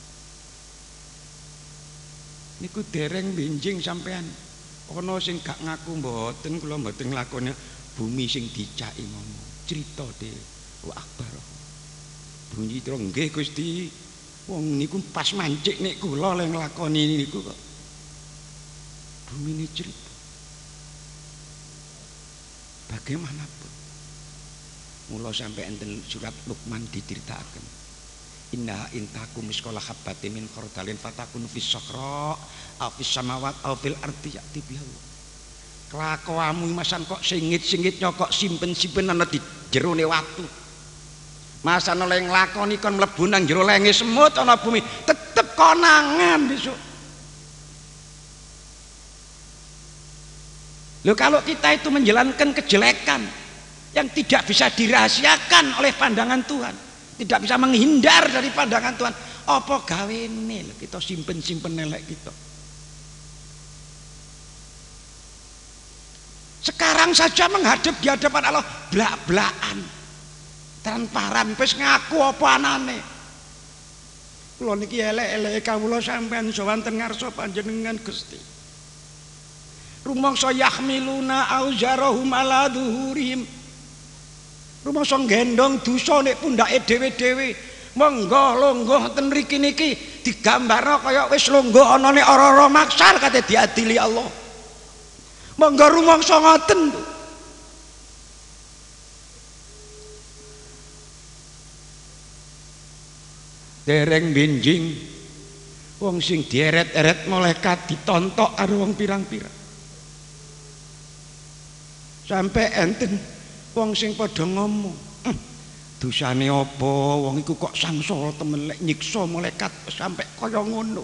niku dereng benjing sampean ana sing gak ngaku mboten, kula mboten nglakoni bumi sing dicaki ngono crita de wa akbar bunyi terus nggih Gusti wong niku pas mancik nek kula lek nglakoni niku kok bumi ini cerita bagaimanapun mula sampai enten surat Luqman diceritakan inna intakum miskola habbatin min khardalin fatakun fis sakhra aw fis samawat aw fil ardi ya'ti biha. Kelakuanmu masan kok singit-singit nyokok simpen-simpen ana di jerone watu. Masan oleh nglakoni kon mlebu nang jero lenge semut ana bumi, tetep konangan besok. Loh, kalau kita itu menjalankan kejelekan yang tidak bisa dirahasiakan oleh pandangan Tuhan, tidak bisa menghindar dari pandangan Tuhan, apa gawene kita simpen-simpen elek kita. Sekarang saja menghadap di hadapan Allah blak-blakan transparan wis ngaku apa anane. Kula niki elek-elek kawula sampean sowan ten ngarsa panjenengan Gusti. Rumangsa yahmiluna auzarahum ala dhuhurihim. Rumangsa gendong dosa nek pundake dhewe-dhewe. Monggo longgo ten mriki niki digambarno kaya wis longgo anane ora-ora maksar kate diadili Allah. Monggo rumangsa ngoten. Dereng benjing wong sing dieret-eret malaikat ditontok karo wong pirang-pirang. Sampai enten wong sing padha ngomong, Dosane apa wong iku kok sangsara temen lek nyiksa malaikat sampai kaya ngono.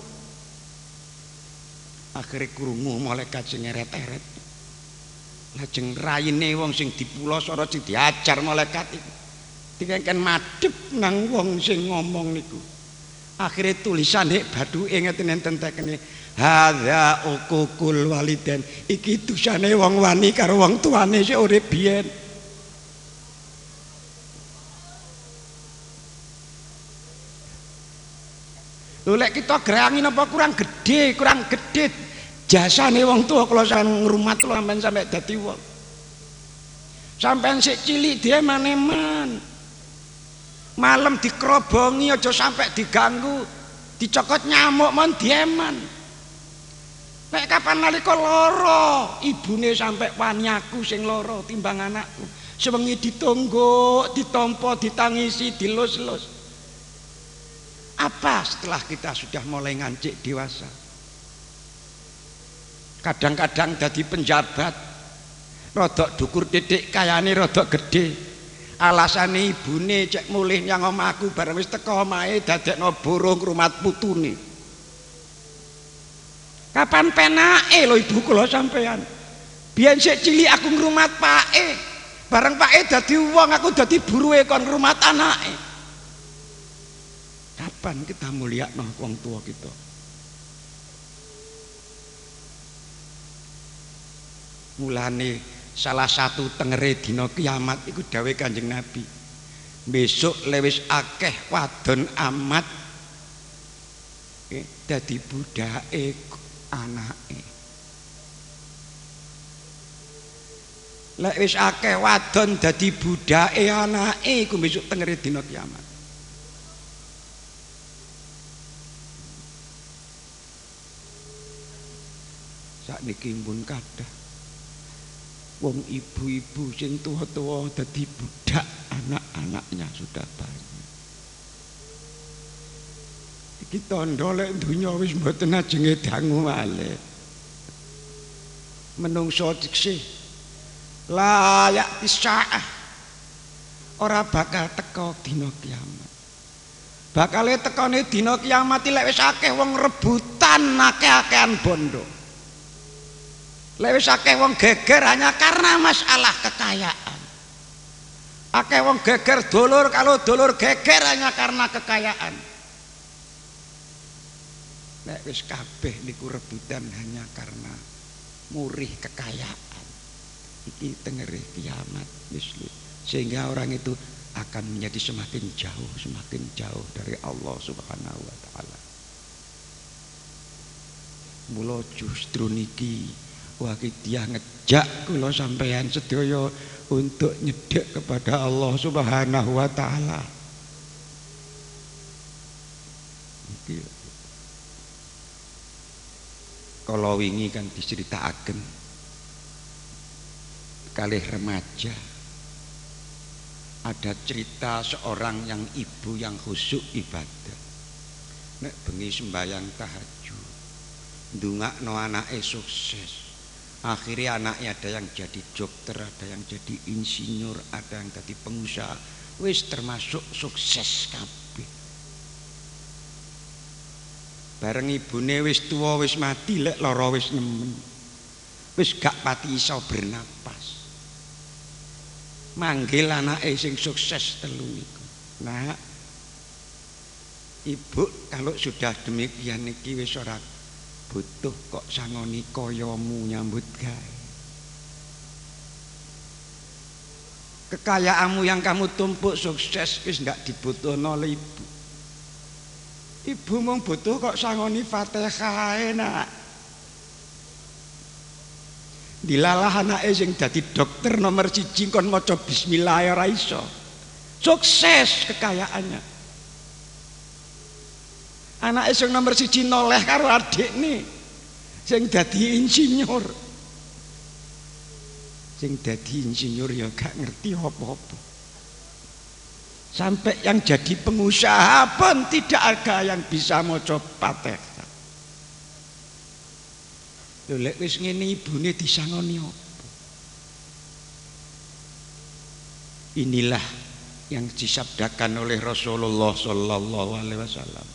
Akhire krungu malaikat sing eret-eret. Lajeng raine wong sing dipulosara sing diajar malaikat iku dikengken madhep nang wong sing ngomong niku. Akhire tulisane bathuke ngeten enten tekene hadza uqul walidain, iki dosane wong wani karo wong tuane sing urip biyen. Lho lek kita greangi napa kurang gede, kurang gede jasane wong tua kalau sampean ngrumat lho sampean sampe dadi wong. Sampean sik cilik dieman-eman. Malam dikrobongi aja sampai diganggu, dicokot nyamuk mon dieman. Nek kapan nalika lara, ibune sampai wani aku sing lara timbang anakku. Sewengi ditonggok, ditampa, ditangisi, dilus-lus. Apa setelah kita sudah mulai ngancik dewasa? Kadang-kadang dadi penjabat, rodok dukur titik kayane rodok gede. Alasane ibune cek mulih nyang omahku bareng wis teko omahe dadekno burung rumat putune. Kapan penake lho ibu kula sampean? Biyen sik cilik aku ngrumat pake. Bareng pake dadi wong aku dadi buruhe kon ngrumat anake. Kapan kita mulyakno wong tua kita? Mulane salah satu tengere dina kiamat iku dawuh Kanjeng Nabi. Besok lewis akeh wadon amat eh, dadi budake anake. Lek wis akeh wadon dadi budake anake iku besok tengere dina kiamat. Sakniki pun kathah wong ibu-ibu sing tua-tua dadi budak anak-anaknya sudah banyak. Iki tandha lek donya wis mboten ajenge dangu malih. Menungso diksi layak tisaah ora bakal teko dina kiamat. Bakale tekone dina kiamat lek wis akeh wong rebutan akeh-akehan bondo. Lewis akeh wong geger hanya karena masalah kekayaan. Akeh wong geger dulur kalau dulur geger hanya karena kekayaan. Nek wis kabeh niku rebutan hanya karena murih kekayaan. Iki tengere kiamat wis sehingga orang itu akan menjadi semakin jauh, semakin jauh dari Allah Subhanahu wa taala. Mula justru niki Wakidiyah ngejak kula sampeyan sedaya untuk nyedhek kepada Allah Subhanahu wa taala. Iki kalau wingi kan diceritakaken kalih remaja. Ada cerita seorang yang ibu yang khusyuk ibadah. Nek bengi sembahyang tahajud, ndongakno anake sukses. Akhirnya anaknya ada yang jadi dokter, ada yang jadi insinyur, ada yang jadi pengusaha. Wis termasuk sukses kabeh. Bareng ibune wis tua, wis mati, lek lara wis nemen. Wis gak pati iso bernapas. Manggil anake sing sukses telu niku. Nah, ibu kalau sudah demikian niki wis ora butuh kok sangoni koyomu nyambut gawe. Kekayaanmu yang kamu tumpuk sukses wis ndak dibutuhno oleh ibu. Ibu mung butuh kok sangoni Fatihah nak. Dilalah anake sing dadi dokter nomor siji kon maca bismillah ora iso. Sukses kekayaannya. Anak sing nomor siji noleh karo adik nih, sing dadi insinyur, sing dadi insinyur ya gak ngerti apa-apa. Sampai yang jadi pengusaha pun tidak ada yang bisa maca Fatihah. Lho lek wis ngene ibune disangoni apa? Inilah yang disabdakan oleh Rasulullah sallallahu alaihi wasallam.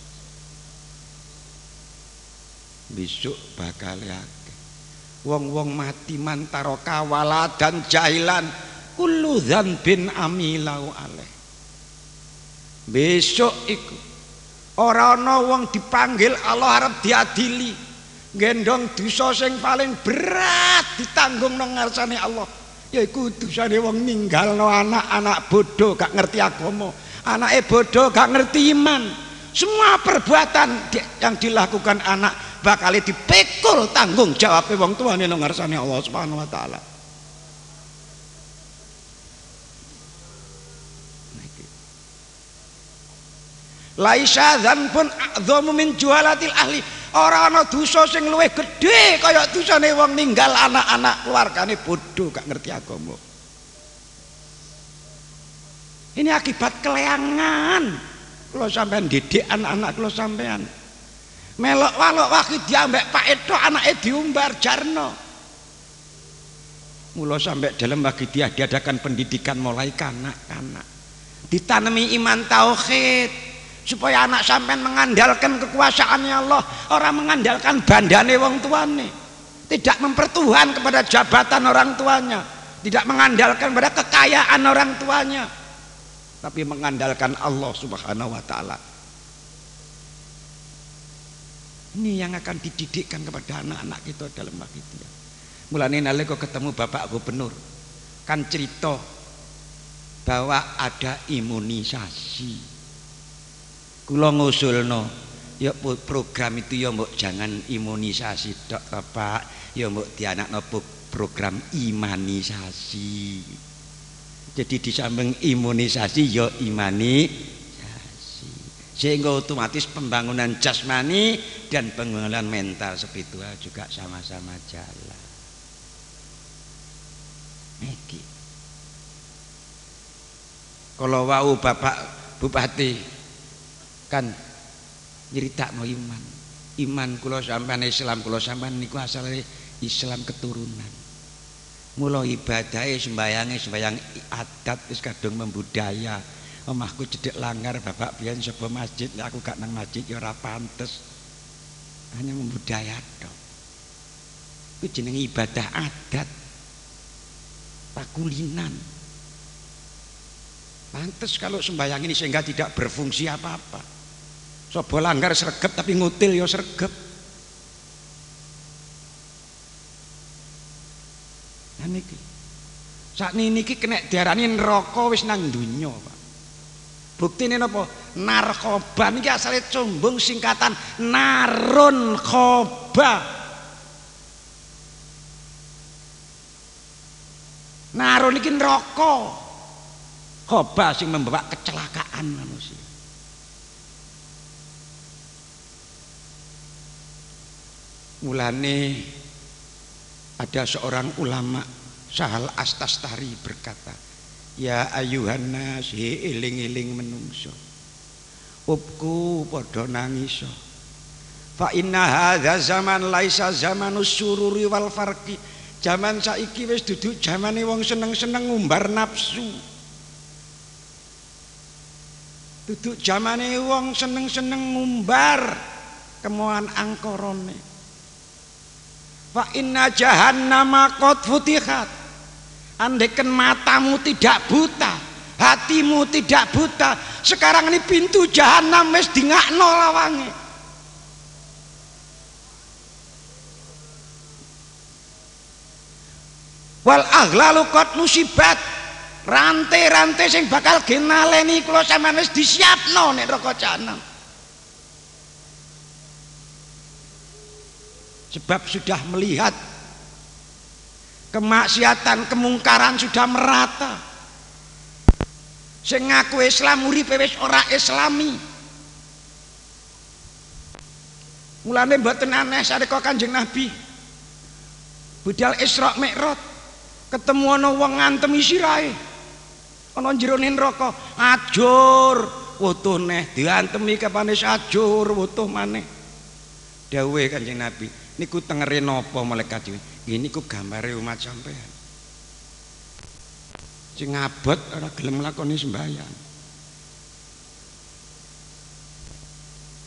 Besok bakal akeh wong-wong mati mantaro kawala dan jahilan kullu dzanbin amilau alaih. Besok iku ora ana wong dipanggil Allah arep diadili gendong dosa sing paling berat ditanggung nang ngarsane Allah, yaiku dosane wong ninggalno anak-anak bodoh gak ngerti agama, anake bodoh gak ngerti iman. Semua perbuatan yang dilakukan anak bakal dipikul tanggung jawab wong tuane nang ngarsane Allah Subhanahu wa taala. Laisa dzanbun a'dhamu min juhalatil ahli. Ora ana dosa sing luwih gedhe kaya dosane wong ninggal anak-anak keluargane bodoh gak ngerti agama. Ini akibat keleangan. Kula sampean didik anak-anak kula sampean. Melok walok waki diambek Pak Edo anake diumbar jarno. Mula sampai dalam bagi dia diadakan pendidikan mulai kanak-kanak. Ditanami iman tauhid. Supaya anak sampean mengandalkan kekuasaannya Allah, orang mengandalkan bandane wong tuane, tidak mempertuhan kepada jabatan orang tuanya, tidak mengandalkan pada kekayaan orang tuanya, tapi mengandalkan Allah Subhanahu wa taala. Ini yang akan dididikkan kepada anak-anak kita dalam bagi dia. Mulane nalika ketemu Bapak Gubernur kan cerita bahwa ada imunisasi. Kula ngusulno ya program itu ya mbok jangan imunisasi tok Pak, ya mbok dianakno program imanisasi. Jadi di samping imunisasi ya imanisasi, sehingga otomatis pembangunan jasmani dan pembangunan mental spiritual juga sama-sama jalan. Niki kalau wau Bapak Bupati kan nyeritakno iman, iman kula sampean Islam kula sampean niku asale Islam keturunan. Mula ibadahe sembayange sembayang adat wis kadung membudaya. Omahku cedhek langgar Bapak biyen sapa masjid, aku gak nang masjid ya ora pantes. Hanya membudaya tok. Ku jenenge ibadah adat. Pakulinan. Pantes kalau sembayang ini sehingga tidak berfungsi apa-apa. Sobo langgar sregep tapi ngutil ya sregep. Nah niki sakniki kena diarani neraka wis nang donya, Pak. Buktine napa? Narkoba niki asale combong singkatan narun khoba. Narun niki neraka. Khoba sing membawa kecelakaan manusia. Mulane ada seorang ulama Sahal Astastari berkata, ya ayuhan nas eling-eling menungso, upku padha nangiso, fa inna hadza zaman laisa zamanus sururi wal farqi. Zaman saiki wis dudu zamane wong seneng-seneng ngumbar nafsu, dudu zamane wong seneng-seneng ngumbar kemohan angkorone. Fa inna jahannama qad futihat. Andaikan matamu tidak buta, hatimu tidak buta, sekarang ini pintu jahanam wis dingakno lawange. Wal aghlalu qad nusibat. Rantai-rantai sing bakal genaleni kula sampeyan wis disiapno nek neraka jahanam. Sebab sudah melihat kemaksiatan, kemungkaran sudah merata. Sing ngaku Islam uripe wis ora islami. Mulane mboten aneh sareka Kanjeng Nabi budal Isra Mi'raj ketemu ana wong ngantemi sirahe ana jerone neraka, ajur wutuh neh diantemi kapane ajur wutuh maneh. Dawuhe Kanjeng Nabi, niku tengere napa malaikat iki? Nggih niku gambare umat sampean. Sing ngabot ora gelem nglakoni sembahyang.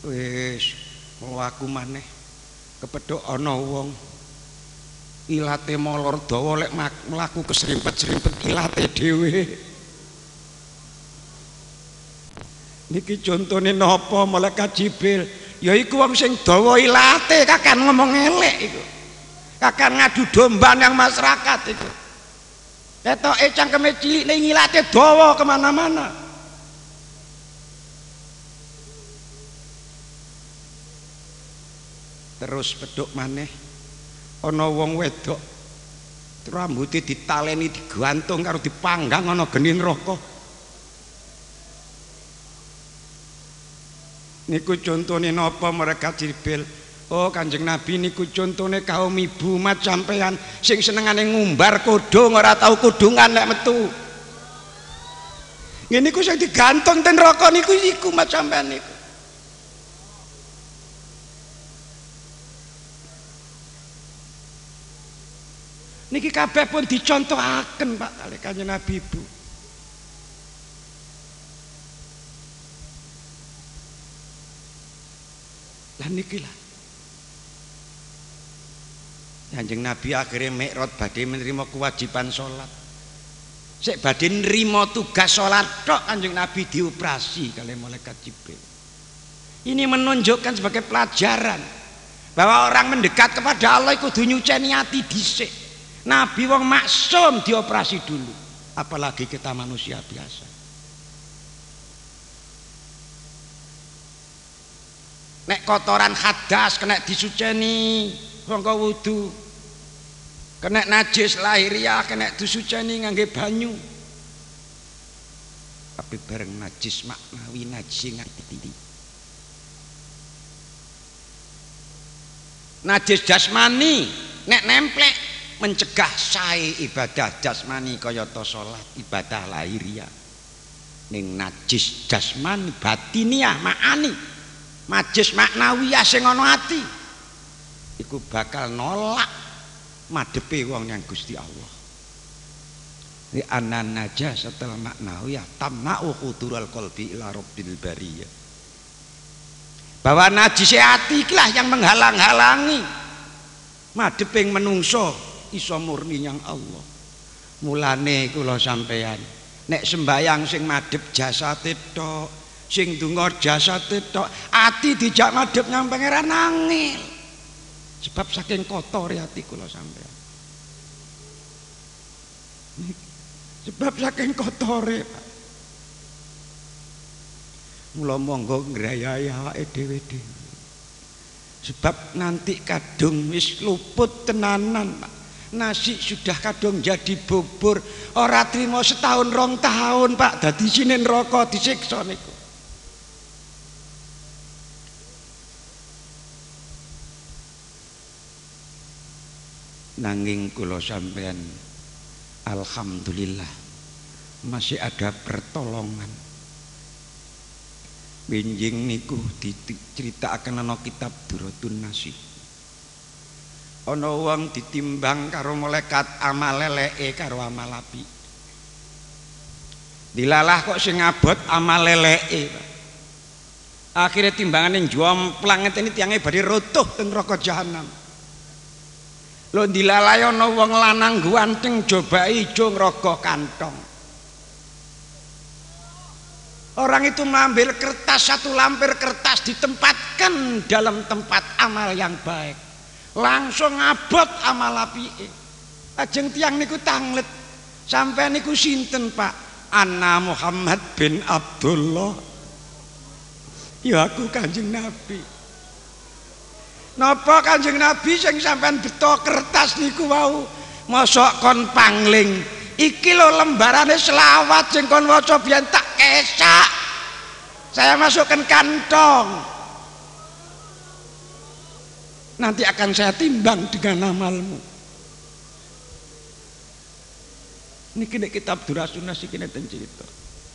Wis mlaku maneh kepethuk ana wong ilate molor dawa lek mlaku keserimpet-serimpet ilate dhewe. Niki contone napa malaikat Jibril? Ya iku wong sing dawa ilate kakan ngomong elek iku. Kakan ngadu domba yang masyarakat iku. Ketoke cangkeme cilik ning ilate dawa kemana-mana. Terus pedhuk maneh ana wong wedok rambute ditaleni digantung karo dipanggang ana geni neraka. Niku contone napa mereka Jibril? Oh Kanjeng Nabi niku contone kaum ibu mat sampean sing senengane ngumbar kodhong ora tau kodhongan nek metu. Ngene niku sing digantung ten neraka niku iku mat sampean niku. Niki kabeh pun dicontohaken Pak kali Kanjeng Nabi Ibu. Lah niki lah. Kanjeng Nabi akhirnya mi'raj badhe menerima kewajiban salat. Sik badhe nrimo tugas salat tok Kanjeng Nabi dioperasi kali malaikat Jibril. Ini menunjukkan sebagai pelajaran bahwa orang mendekat kepada Allah kudu nyuceni ati dhisik. Nabi wong maksum dioperasi dulu, apalagi kita manusia biasa. Nek kotoran hadas kena disuceni sangka wudu, kena najis lahiriah kena disuceni ngangge banyu. Tapi bareng najis maknawi najis ngerti. Najis jasmani nek nemplek mencegah sae ibadah jasmani kayata salat ibadah lahiriah. Ning najis jasmani batiniah maani najis maknawiyah sing ana ati iku bakal nolak madhepe wong yang Gusti Allah. Li anan najasatul maknawiyah tamna'u khudural qalbi ila rabbil bariyah. Bahwa najis ati ikilah yang menghalang-halangi madheping menungso iso murni yang Allah. Mulane kula sampeyan nek sembayang sing madhep jasate tok, sing donga jasate tok, ati dijak madhep nyang pangeran nangil. Sebab saking kotor ati kula sampeyan. Sebab saking kotore, Pak. Mula monggo ngrayai awake dhewe-dhewe. Sebab nanti kadung wis luput tenanan, Pak. Nasi sudah kadung jadi bubur, ora trimo setahun rong tahun Pak dadi sine neraka disiksa niku. Nanging kula sampean alhamdulillah masih ada pertolongan. Benjing niku diceritakan ana kitab Duratun Nasih. Ana wong ditimbang karo malaikat amal leleke karo amal apik. Dilalah kok sing abot amal leleke. Akhire timbangane jomplang ngene tiange badhe rutuh teng neraka jahanam. Lho dilalah ana wong lanang ganteng jobak ijo ngrogoh kantong. Orang itu mengambil kertas, satu lamper kertas ditempatkan dalam tempat amal yang baik. Langsung abot amal apike. Ajeng tiang niku tanglet. Sampai niku sinten Pak? Ana Muhammad bin Abdullah. Ya aku Kanjeng Nabi. Napa Kanjeng Nabi sing sampean beto kertas niku wau mosok kon pangling. Iki lho lembarane selawat sing kon waca biyen tak kesak. Saya masukkan kantong. Nanti akan saya timbang dengan amalmu. Ini kini kitab Duratun Nasih kini ten cerita.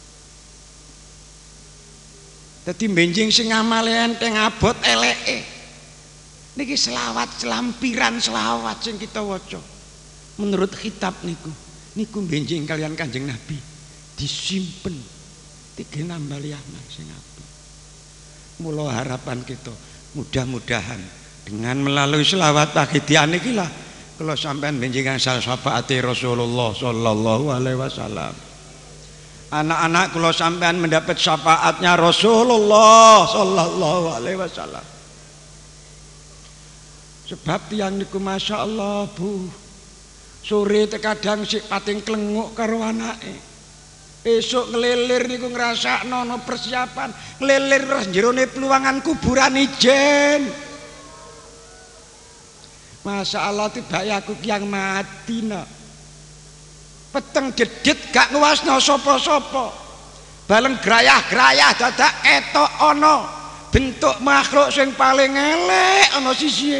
Dadi benjing sing amale enteng abot eleke. Niki selawat selampiran selawat sing kita waca. Menurut kitab niku, niku benjing kalian Kanjeng Nabi disimpen tiga nambali amal sing apik. Mula harapan kita mudah-mudahan dengan melalui selawat pagidian iki lah kula sampean benjengan syafaati Rasulullah sallallahu alaihi wasallam. Anak-anak kula sampean mendapat syafaatnya Rasulullah sallallahu alaihi wasallam. Sebab tiyang niku Masya Allah Bu, sore terkadang sik pating klenguk karo anake. Esuk ngelilir niku ngrasakno ana persiapan, ngelilir terus jerone peluangan kuburan ijen. Masya Allah tiba aku yang mati no. Peteng dedit gak nguasno sapa-sapa. Bareng grayah-grayah dadak etok ana bentuk makhluk sing paling elek ana sisihe.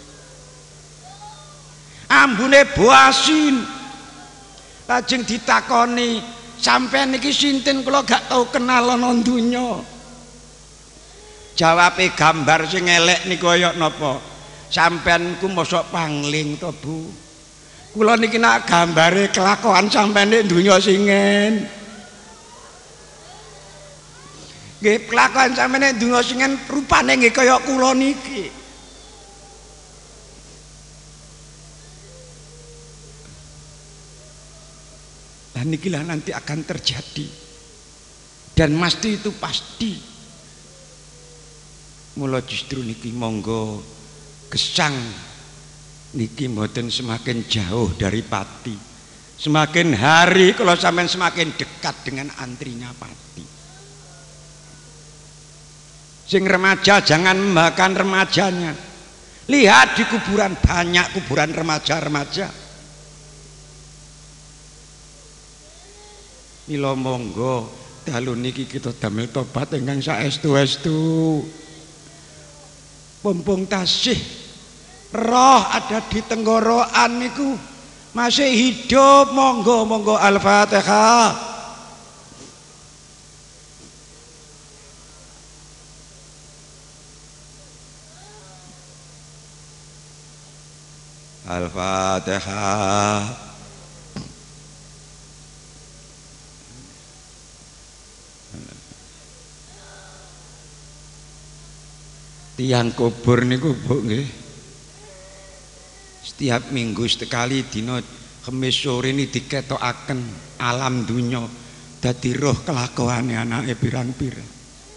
Ambune boasin. Lajeng ditakoni, sampeyan niki sinten kula gak tau kenal ana donya. Jawabe gambar sing elek niku kaya napa? Sampeyan ku mosok pangling to Bu. Kula niki nak gambare kelakuan sampeyan nek donya singen. Nggih kelakuan sampeyan nek donya singen rupane nggih kaya kula niki. Dan nikilah nanti akan terjadi dan mesti itu pasti. Mula justru niki monggo gesang niki mboten semakin jauh dari pati. Semakin hari kalau sampean semakin dekat dengan antrinya pati. Sing remaja jangan makan remajanya. Lihat di kuburan banyak kuburan remaja-remaja. Mila monggo dalu niki kita damel tobat ingkang saestu-estu. Mumpung tasih roh ada di tenggorokan niku masih hidup, monggo monggo Al-Fatihah. Al-Fatihah. Tiang kubur niku Bu nggih. Setiap minggu sekali dina Kamis sore ini diketokaken alam dunya dadi roh kelakuane anake pirang-pirang.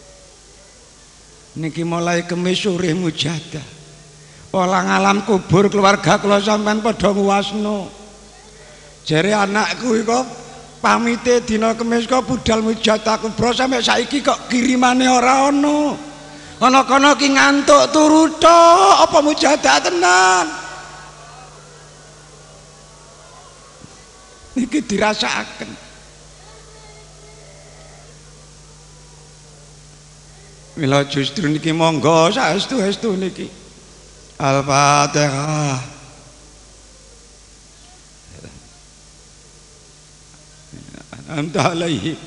Niki mulai Kamis sore mujadah. Olang alam kubur keluarga kula sampean padha nguwasno. Jere anakku iku pamite dina Kamis kok budal mujadah kubro sampe saiki kok kirimane ora ono. Ana kono ki ngantuk turu tok apa mujadah tenan. Niki dirasakaken. Mila justru niki monggo saestu-estu niki. Al-Fatihah. Anta alaihi.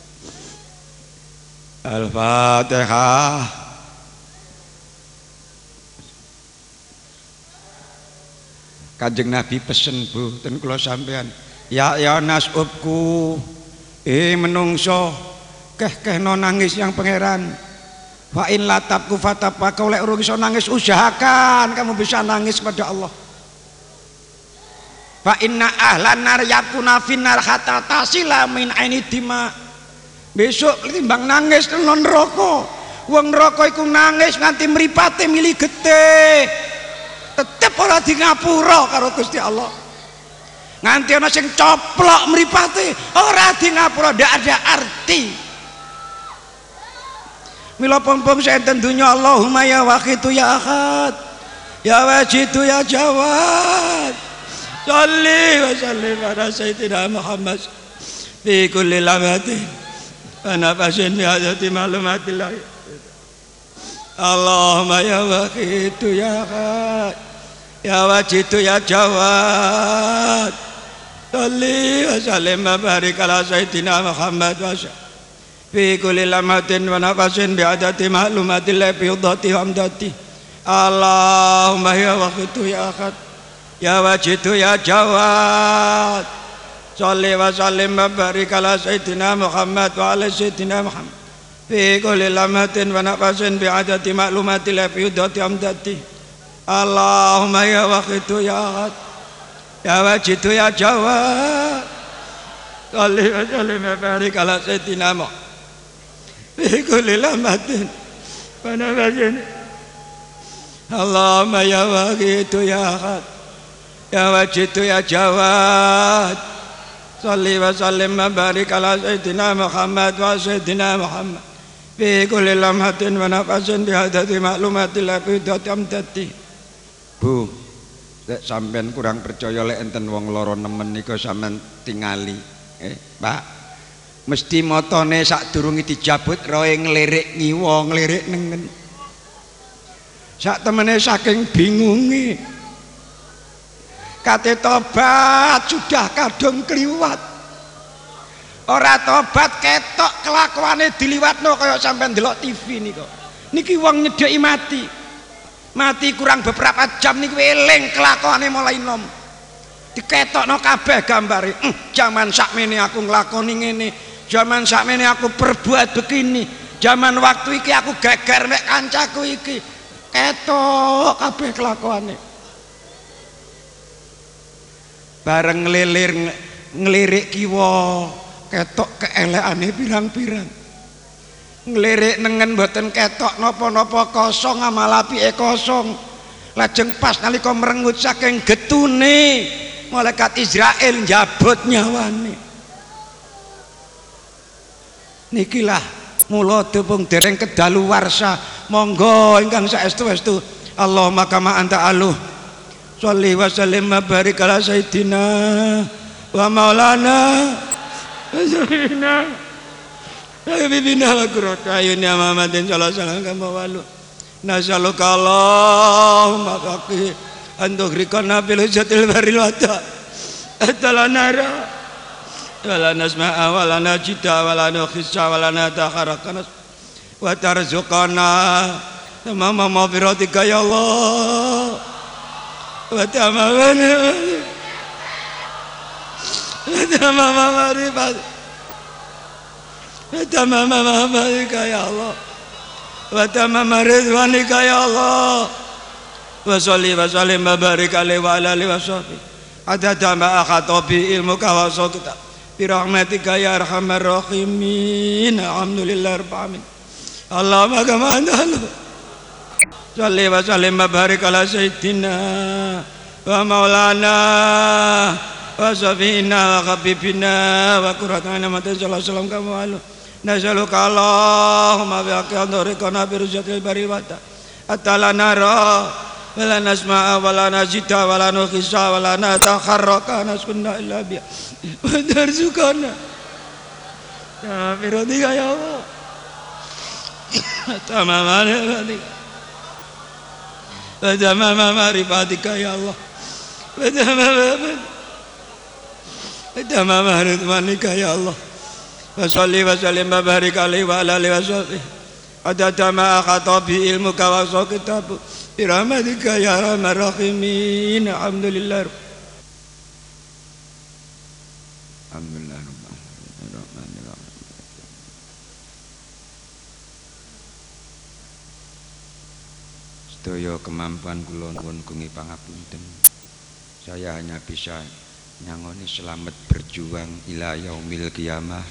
Al-Fatihah. Kanjeng Nabi pesen Bu ten kula sampean, ya ya nasubku, eh menungso keh-kehno nangis yang pangeran. Fa in latabku fatapaka, oleh urung iso nangis usahakan kamu bisa nangis pada Allah. Fa inna ahlan nar yakuna finnar hatta tasila min aini dima. Besok timbang nangis nang neraka. Wong neraka iku nangis nganti mripate mili getih. Tetep ora di ngapura karo Gusti Allah. Nganti ana sing coplok mripate ora di ngapura, ndak ada arti. Mila pom-pom senten dunya Allahumma ya waqitu ya ahad ya wajidu ya jawad. Shalli wa sallim ala sayyidina Muhammad fi kulli lamatin wa nafasin bi hadati ma'lumatillah. Allahumma ya waqitu ya ahad ya wajidu ya jawad. Shalli wa sallim wa barik ala sayyidina Muhammad wa fi kulli lamatin wa nafasin bi adati ma'lumatillah bi udhati hamdati. Allahumma ya waqitu ya ahad ya wajidu ya jawad. Shalli wa sallim wa barik ala sayyidina Muhammad wa ala sayyidina Muhammad fi kulli lamatin wa nafasin bi adati ma'lumati la fi udati amdati. Allahumma ya waqitu ya ahad ya wajidu ya jawad salli wa sallim wa barik ala sayyidina Muhammad fi kulli lamatin wa nafasin. Allahumma ya waqitu ya ahad ya wajidu ya jawad salli wa sallim wa barik ala sayyidina Muhammad wa sayyidina Muhammad fi kulli lamhatin wa nafasin bi hadati ma'lumatil abidati amdati. Bu, lek sampean kurang percaya lek enten wong loro nemen niku sampean tingali. Eh, Pak. Mesti motone sadurunge dijabut roe nglirik ngiwa nglirik nengen. Sak temene saking bingunge. Kate tobat sudah kadung kliwat. Ora tobat ketok kelakuane diliwatno kaya sampean delok T V niku. Niki wong nyedeki mati. Mati kurang beberapa jam niku eling kelakuane mulai nom. Diketokno kabeh gambare. Hm, zaman sakmene aku nglakoni ngene, zaman sakmene aku perbuat begini, zaman waktu iki aku geger mek kancaku iki. Ketok kabeh kelakuane. Bareng ngelilir ngelirik kiwa ketok keelekane pirang-pirang. Ngelirik nengen mboten ketok napa-napa kosong amal apike kosong. Lajeng pas nalika merengut saking getune malaikat Israel njabut nyawane. Nikilah mula tepung dereng kedaluwarsa. Monggo ingkang saestu-estu Allahumma kama anta aluh sholli wa sallim wa barik ala sayyidina wa maulana wa sayyidina habibina wa qurrata ayunina Muhammadin sallallahu alaihi wasallam kama walu nasaluka Allahumma faqih antuhrikana bil jatil baril wada atalanara wala nasma'a wala najida wala nukhissa wala natakharakana wa tarzuqana tamama maghfiratika ya Allah wa tamamana wa tamama marifat wa tamama mahmadika ya Allah wa tamama ridwanika ya Allah wa salli wa sallim wa barik alaihi wa ala alihi wa sahbihi adada ma akhatabi ilmuka wa sawtuka bi rahmatika ya arhamar rahimin alhamdulillah rabbil alamin. Allahumma kama antalu salli wa sallim wa barik ala sayyidina wa maulana wa safina wa habibina wa qurratana mata sallallahu alaihi wasallam kama walu nasaluka Allahumma bi haqqi andorikana bi rujatil bari wata atalana ra wala nasma'a wala najita wala nukhisa wala natakharraka naskunna illa bi wa darzukana ya birodika ya Allah tamamane badik wa tamama marifatika ya Allah wa tamama wa tamama ridwanika ya Allah wa salli wa sallim wa barik alaihi wa ala alihi wa sahbihi adada ma akhata bi ilmuka wa saqitabu bi rahmatika ya arhamar rahimin alhamdulillah. Alhamdulillah. Sedaya kemampuan kula nuwun kungi pangapunten. Saya hanya bisa nyangoni selamat berjuang ila yaumil qiyamah.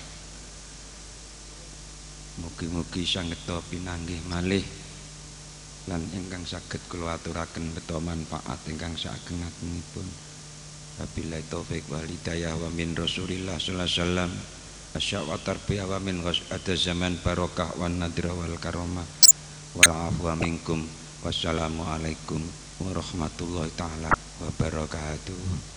Mugi-mugi sangetha pinanggih malih lan ingkang saged kula aturaken beto manfaat ingkang saageng-agengipun. Wabillahi taufik wal hidayah wa min Rasulillah sallallahu alaihi wasallam. Asya wa tarbiyah wa min ghasada zaman barokah wan nadra wal karamah. Wal afwa minkum. Wassalamualaikum warahmatullahi ta'ala wabarakatuh.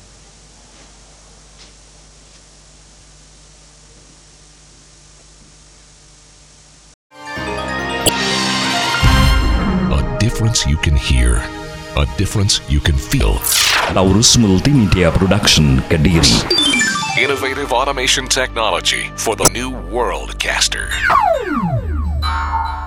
A difference you can hear, a difference you can feel. Taurus Multimedia Production, Kediri. Innovative automation technology for the new world caster.